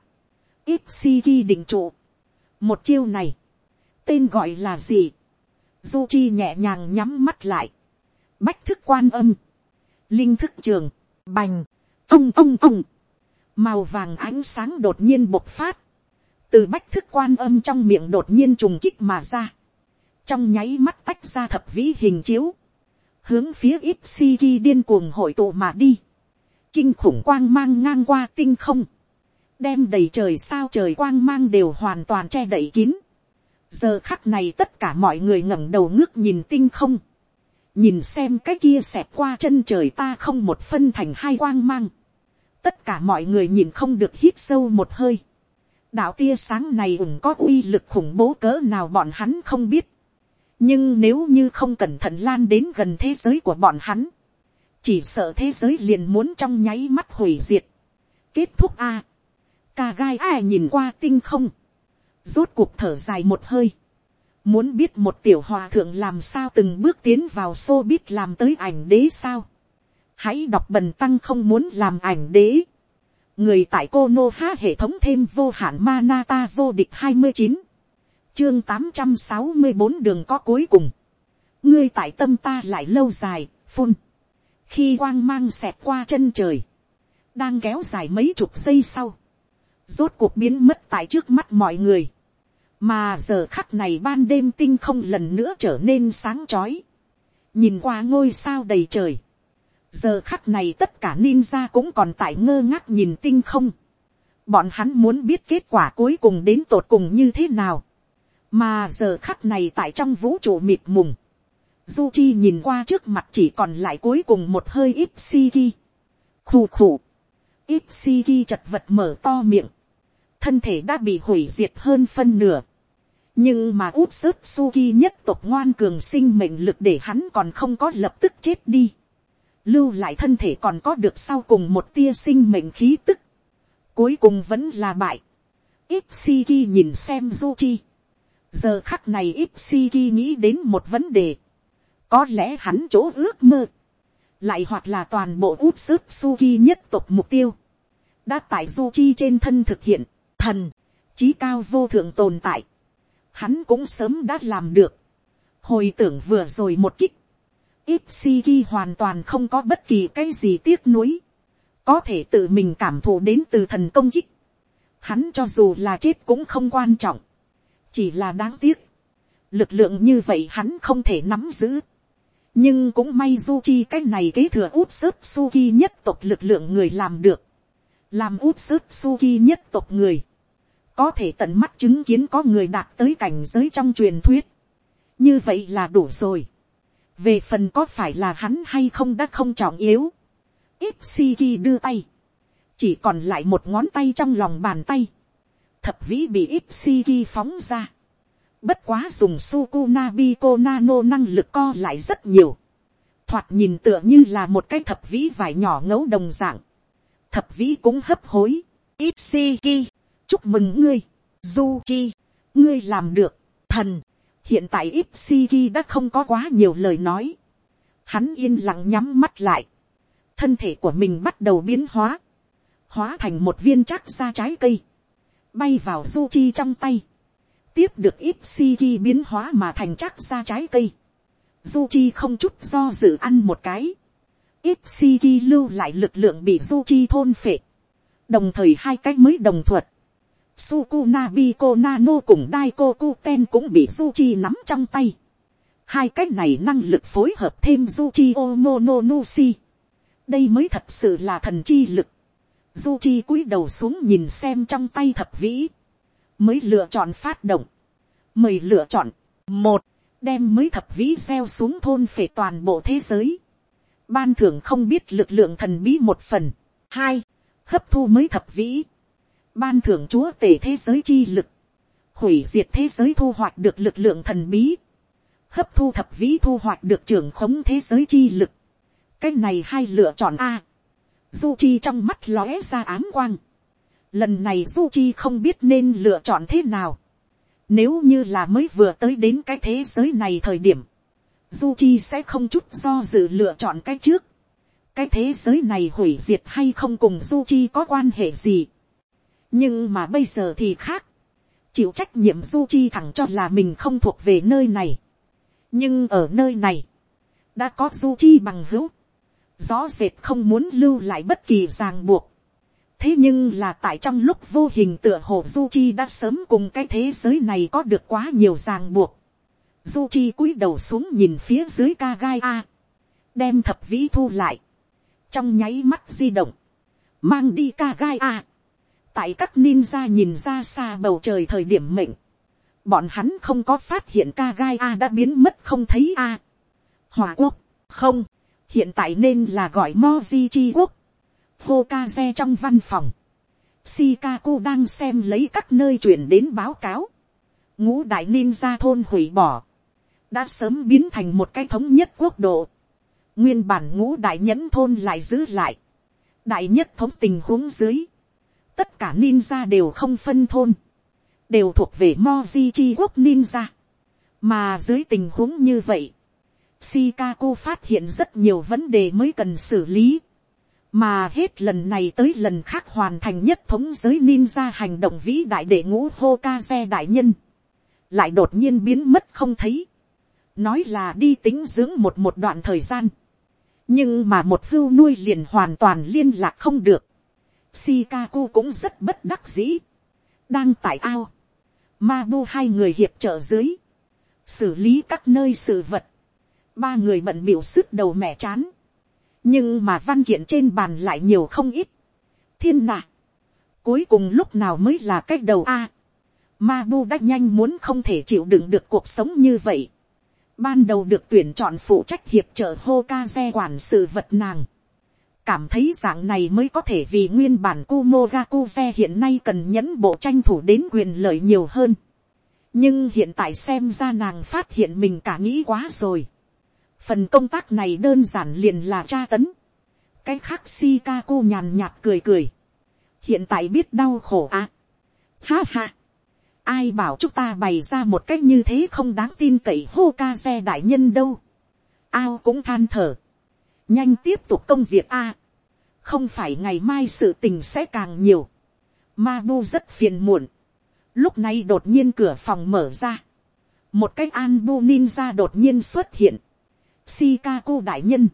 Ipsiki định trụ. Một chiêu này, tên gọi là gì? Zuchi nhẹ nhàng nhắm mắt lại. Bách thức quan âm. Linh thức trường. Bành. Ông ông ông. Màu vàng ánh sáng đột nhiên bộc phát. Từ bách thức quan âm trong miệng đột nhiên trùng kích mà ra. Trong nháy mắt tách ra thập vĩ hình chiếu. Hướng phía Ipsiki điên cuồng hội tụ mà đi. Kinh khủng quang mang ngang qua tinh không. Đem đầy trời sao trời quang mang đều hoàn toàn che đậy kín. Giờ khắc này tất cả mọi người ngẩng đầu ngước nhìn tinh không. Nhìn xem cái kia xẹt qua chân trời ta không một phân thành hai quang mang. Tất cả mọi người nhìn không được hít sâu một hơi. Đạo tia sáng này ủng có uy lực khủng bố cỡ nào bọn hắn không biết. Nhưng nếu như không cẩn thận lan đến gần thế giới của bọn hắn, chỉ sợ thế giới liền muốn trong nháy mắt hủy diệt. Kết thúc a. Cà gai ai nhìn qua tinh không. Rốt cuộc thở dài một hơi. Muốn biết một tiểu hòa thượng làm sao từng bước tiến vào showbiz làm tới ảnh đế sao. Hãy đọc bần tăng không muốn làm ảnh đế. Người tại Konoha hệ thống thêm vô hạn Manata vô địch hai mươi chín. Chương tám trăm sáu mươi bốn đường có cuối cùng. Ngươi tại tâm ta lại lâu dài, phun. Khi quang mang xẹt qua chân trời. Đang kéo dài mấy chục giây sau. Rốt cuộc biến mất tại trước mắt mọi người. Mà giờ khắc này ban đêm tinh không lần nữa trở nên sáng chói. Nhìn qua ngôi sao đầy trời. Giờ khắc này tất cả ninja cũng còn tại ngơ ngác nhìn tinh không. Bọn hắn muốn biết kết quả cuối cùng đến tột cùng như thế nào. Mà giờ khắc này tại trong vũ trụ mịt mùng. Zuchi nhìn qua trước mặt chỉ còn lại cuối cùng một hơi Ipsiki. Khù khù. Ipsiki chật vật mở to miệng. Thân thể đã bị hủy diệt hơn phân nửa. Nhưng mà Utsuki nhất tộc ngoan cường sinh mệnh lực để hắn còn không có lập tức chết đi. Lưu lại thân thể còn có được sau cùng một tia sinh mệnh khí tức. Cuối cùng vẫn là bại. Ipsiki nhìn xem Zuchi. Giờ khắc này Ipsiki nghĩ đến một vấn đề. Có lẽ hắn chỗ ước mơ. Lại hoặc là toàn bộ Utsuki nhất tộc mục tiêu. Đã tại Zuchi trên thân thực hiện. Thần. Chí cao vô thượng tồn tại. Hắn cũng sớm đã làm được. Hồi tưởng vừa rồi một kích. Ipsiki hoàn toàn không có bất kỳ cái gì tiếc nuối. Có thể tự mình cảm thụ đến từ thần công kích. Hắn cho dù là chết cũng không quan trọng. Chỉ là đáng tiếc. Lực lượng như vậy hắn không thể nắm giữ. Nhưng cũng may Zuchi cái này kế thừa Utsuki nhất tộc lực lượng người làm được. Làm Utsuki nhất tộc người. Có thể tận mắt chứng kiến có người đạt tới cảnh giới trong truyền thuyết. Như vậy là đủ rồi. Về phần có phải là hắn hay không đã không trọng yếu. Ipsiki đưa tay. Chỉ còn lại một ngón tay trong lòng bàn tay. Thập vĩ bị Ipsiki phóng ra. Bất quá dùng Sukunabi Konano năng lực co lại rất nhiều. thoạt nhìn tựa như là một cái thập vĩ vải nhỏ ngấu đồng dạng. Thập vĩ cũng hấp hối. Itsuki, chúc mừng ngươi. Zuchi, ngươi làm được. Thần, hiện tại Itsuki đã không có quá nhiều lời nói. Hắn yên lặng nhắm mắt lại. Thân thể của mình bắt đầu biến hóa. Hóa thành một viên chắc ra trái cây. Bay vào Zuchi trong tay. Tiếp được Itsuki biến hóa mà thành chắc ra trái cây. Zuchi không chút do dự ăn một cái. Itsuki lưu lại lực lượng bị Zuchi thôn phệ. Đồng thời hai cái mới đồng thuật. Sukunabiko Nano cùng Daikoku Ten cũng bị Zuchi nắm trong tay. Hai cái này năng lực phối hợp thêm Zuchi Omononushi. Đây mới thật sự là thần chi lực. Zuchi cúi đầu xuống nhìn xem trong tay thập vĩ. Mới lựa chọn phát động. Mời lựa chọn. Một, đem mới thập vĩ gieo xuống thôn phệ toàn bộ thế giới. Ban thưởng không biết lực lượng thần bí một phần. Hai, hấp thu mới thập vĩ. Ban thưởng chúa tể thế giới chi lực. Hủy diệt thế giới thu hoạch được lực lượng thần bí. Hấp thu thập vĩ thu hoạch được trưởng khống thế giới chi lực. Cái này hai lựa chọn A. Zuchi trong mắt lóe ra ám quang. Lần này Zuchi không biết nên lựa chọn thế nào. Nếu như là mới vừa tới đến cái thế giới này thời điểm. Zuchi sẽ không chút do dự lựa chọn cái trước. Cái thế giới này hủy diệt hay không cùng Zuchi có quan hệ gì. Nhưng mà bây giờ thì khác. Chịu trách nhiệm Zuchi thẳng cho là mình không thuộc về nơi này. Nhưng ở nơi này. Đã có Zuchi bằng hữu. Rõ rệt không muốn lưu lại bất kỳ ràng buộc. Thế nhưng là tại trong lúc vô hình tựa hồ Zuchi đã sớm cùng cái thế giới này có được quá nhiều ràng buộc. Zuchi cúi đầu xuống nhìn phía dưới Kagai A. Đem thập vĩ thu lại. Trong nháy mắt di động. Mang đi Kagai A. Tại các ninja nhìn ra xa bầu trời thời điểm mệnh. Bọn hắn không có phát hiện Kagai A đã biến mất không thấy A. Hỏa quốc, không. Hiện tại nên là gọi Moji chi quốc. Hokage trong văn phòng. Shikaku đang xem lấy các nơi chuyển đến báo cáo. Ngũ đại ninja thôn hủy bỏ. Đã sớm biến thành một cái thống nhất quốc độ. Nguyên bản ngũ đại nhẫn thôn lại giữ lại. Đại nhất thống tình huống dưới. Tất cả ninja đều không phân thôn. Đều thuộc về Moji chi quốc ninja. Mà dưới tình huống như vậy. Shikaku phát hiện rất nhiều vấn đề mới cần xử lý. Mà hết lần này tới lần khác hoàn thành nhất thống giới ninja hành động vĩ đại đệ ngũ Hokage đại nhân. Lại đột nhiên biến mất không thấy. Nói là đi tính dưỡng một một đoạn thời gian. Nhưng mà một hưu nuôi liền hoàn toàn liên lạc không được. Shikaku cũng rất bất đắc dĩ. Đang tại ao. Mabu hai người hiệp trợ dưới. Xử lý các nơi sự vật. Ba người bận biểu sức đầu mẻ chán. Nhưng mà văn kiện trên bàn lại nhiều không ít. Thiên nạ. Cuối cùng lúc nào mới là cách đầu A. Mabu đã nhanh muốn không thể chịu đựng được cuộc sống như vậy. Ban đầu được tuyển chọn phụ trách hiệp trợ Hokage quản sự vật nàng. Cảm thấy dạng này mới có thể vì nguyên bản Kumogakuve hiện nay cần nhẫn bộ tranh thủ đến quyền lợi nhiều hơn. Nhưng hiện tại xem ra nàng phát hiện mình cả nghĩ quá rồi. Phần công tác này đơn giản liền là tra tấn. Cái khác Shikaku nhàn nhạt cười cười. Hiện tại biết đau khổ à. Ha ha. Ai bảo chúng ta bày ra một cách như thế không đáng tin cậy Hokage đại nhân đâu. Ao cũng than thở. Nhanh tiếp tục công việc a. Không phải ngày mai sự tình sẽ càng nhiều. Mabu rất phiền muộn. Lúc này đột nhiên cửa phòng mở ra. Một cái Anbu ninja đột nhiên xuất hiện. Shikaku đại nhân.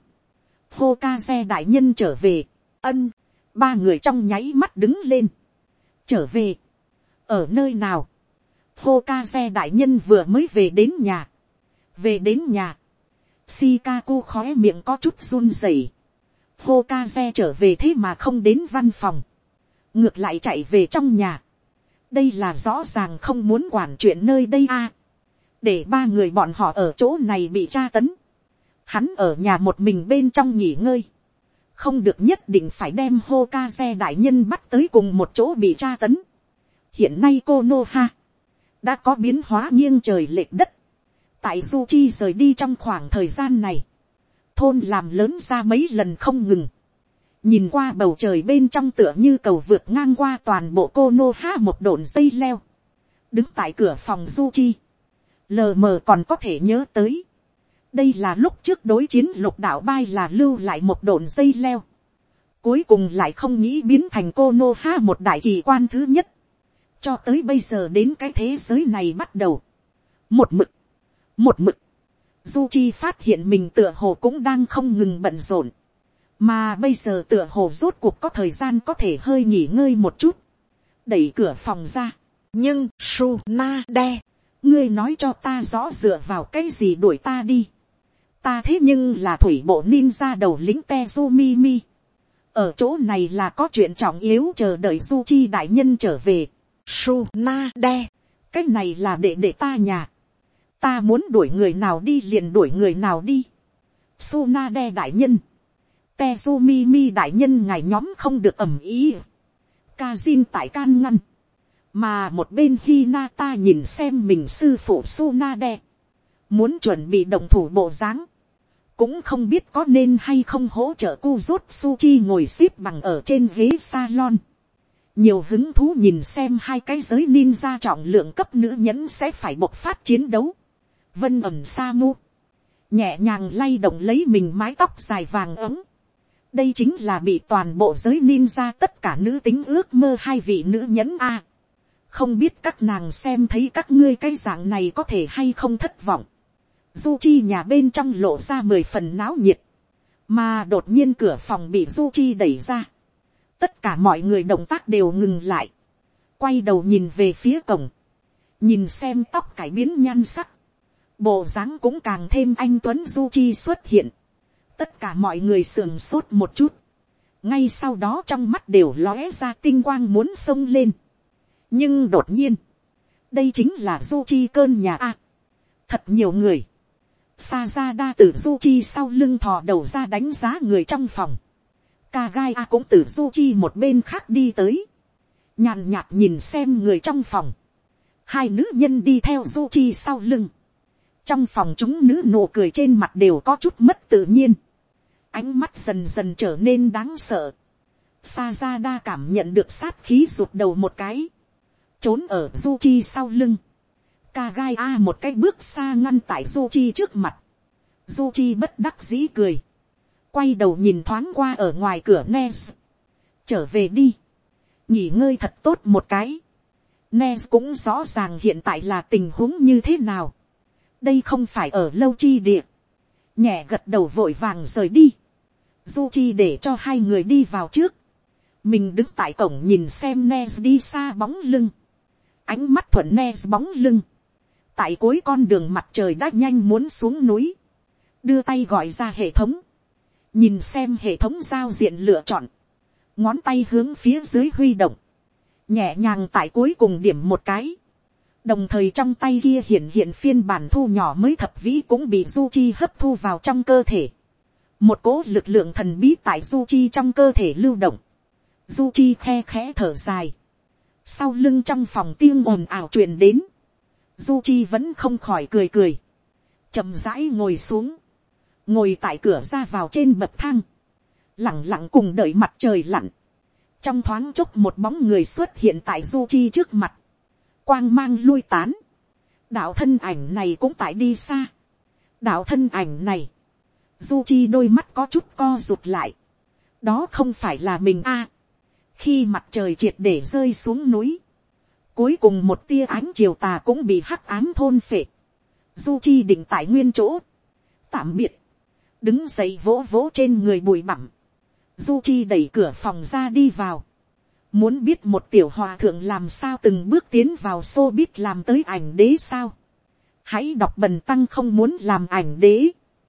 Hokage đại nhân trở về. Ân. Ba người trong nháy mắt đứng lên. Trở về. Ở nơi nào? Hokage đại nhân vừa mới về đến nhà. Về đến nhà. Shikaku khóe miệng có chút run rẩy. Hokage trở về thế mà không đến văn phòng. Ngược lại chạy về trong nhà. Đây là rõ ràng không muốn quản chuyện nơi đây a. Để ba người bọn họ ở chỗ này bị tra tấn. Hắn ở nhà một mình bên trong nghỉ ngơi. Không được nhất định phải đem Hokage đại nhân bắt tới cùng một chỗ bị tra tấn. Hiện nay Konoha đã có biến hóa nghiêng trời lệch đất. Tại Zuchi rời đi trong khoảng thời gian này, thôn làm lớn ra mấy lần không ngừng, nhìn qua bầu trời bên trong tựa như cầu vượt ngang qua toàn bộ Konoha một độn dây leo, đứng tại cửa phòng Zuchi, lờ mờ còn có thể nhớ tới, đây là lúc trước đối chiến lục đạo bai là lưu lại một độn dây leo, cuối cùng lại không nghĩ biến thành Konoha một đại kỳ quan thứ nhất, cho tới bây giờ đến cái thế giới này bắt đầu, một mực, một mực, Zuchi phát hiện mình tựa hồ cũng đang không ngừng bận rộn, mà bây giờ tựa hồ rốt cuộc có thời gian có thể hơi nghỉ ngơi một chút, đẩy cửa phòng ra, nhưng Tsunade, ngươi nói cho ta rõ dựa vào cái gì đuổi ta đi, ta thế nhưng là thủy bộ ninja đầu lính Tezumimi, ở chỗ này là có chuyện trọng yếu chờ đợi Zuchi đại nhân trở về. Tsunade, cái này là để để ta nhà, ta muốn đuổi người nào đi liền đuổi người nào đi. Tsunade đại nhân, Tezumimi đại nhân ngài nhóm không được ầm ý. Kazin tại can ngăn, mà một bên Hinata nhìn xem mình sư phụ Tsunade, muốn chuẩn bị động thủ bộ dáng, cũng không biết có nên hay không hỗ trợ Kuzutsuchi ngồi xếp bằng ở trên ghế salon, nhiều hứng thú nhìn xem hai cái giới ninja trọng lượng cấp nữ nhẫn sẽ phải bộc phát chiến đấu. Vân ẩm Samu nhẹ nhàng lay động lấy mình mái tóc dài vàng ấm, đây chính là bị toàn bộ giới ninja tất cả nữ tính ước mơ hai vị nữ nhẫn a. Không biết các nàng xem thấy các ngươi cái dạng này có thể hay không thất vọng. Zuchi nhà bên trong lộ ra mười phần náo nhiệt, mà đột nhiên cửa phòng bị Zuchi đẩy ra, tất cả mọi người động tác đều ngừng lại, quay đầu nhìn về phía cổng, nhìn xem tóc cải biến nhan sắc, bộ dáng cũng càng thêm anh tuấn Zuchi xuất hiện, tất cả mọi người sườn sốt một chút, ngay sau đó trong mắt đều lóe ra tinh quang muốn xông lên, nhưng đột nhiên, đây chính là Zuchi cơn nhà a, thật nhiều người, Sajada từ Zuchi sau lưng thò đầu ra đánh giá người trong phòng, Kagaya cũng từ Zuchi một bên khác đi tới, nhàn nhạt nhìn xem người trong phòng, hai nữ nhân đi theo Zuchi sau lưng, trong phòng chúng nữ nụ cười trên mặt đều có chút mất tự nhiên, ánh mắt dần dần trở nên đáng sợ, Sajada cảm nhận được sát khí rụt đầu một cái, trốn ở Zuchi sau lưng, Kagaya một cái bước xa ngăn tại Zuchi trước mặt, Zuchi bất đắc dĩ cười, quay đầu nhìn thoáng qua ở ngoài cửa Nez, trở về đi, nghỉ ngơi thật tốt một cái, Nez cũng rõ ràng hiện tại là tình huống như thế nào, đây không phải ở lâu chi địa, nhẹ gật đầu vội vàng rời đi, Zuchi để cho hai người đi vào trước, mình đứng tại cổng nhìn xem Nez đi xa bóng lưng, ánh mắt thuận Nez bóng lưng, tại cuối con đường mặt trời đã nhanh muốn xuống núi, đưa tay gọi ra hệ thống, nhìn xem hệ thống giao diện lựa chọn, ngón tay hướng phía dưới huy động, nhẹ nhàng tại cuối cùng điểm một cái, đồng thời trong tay kia hiện hiện phiên bản thu nhỏ mới thập vĩ cũng bị Zuchi hấp thu vào trong cơ thể, một cỗ lực lượng thần bí tại Zuchi trong cơ thể lưu động, Zuchi khe khẽ thở dài, sau lưng trong phòng tiếng ồn ào truyền đến, Zuchi vẫn không khỏi cười cười, chậm rãi ngồi xuống, ngồi tại cửa ra vào trên bậc thang, lẳng lặng cùng đợi mặt trời lặn, trong thoáng chốc một bóng người xuất hiện tại Zuchi trước mặt, quang mang lui tán, đạo thân ảnh này cũng tại đi xa, đạo thân ảnh này, Zuchi đôi mắt có chút co rụt lại, đó không phải là mình a. Khi mặt trời triệt để rơi xuống núi, cuối cùng một tia ánh chiều tà cũng bị hắc ám thôn phệ, Zuchi định tại nguyên chỗ, tạm biệt, đứng dậy vỗ vỗ trên người bụi bặm, Zuchi đẩy cửa phòng ra đi vào, muốn biết một tiểu hòa thượng làm sao từng bước tiến vào showbiz làm tới ảnh đế sao, hãy đọc bần tăng không muốn làm ảnh đế.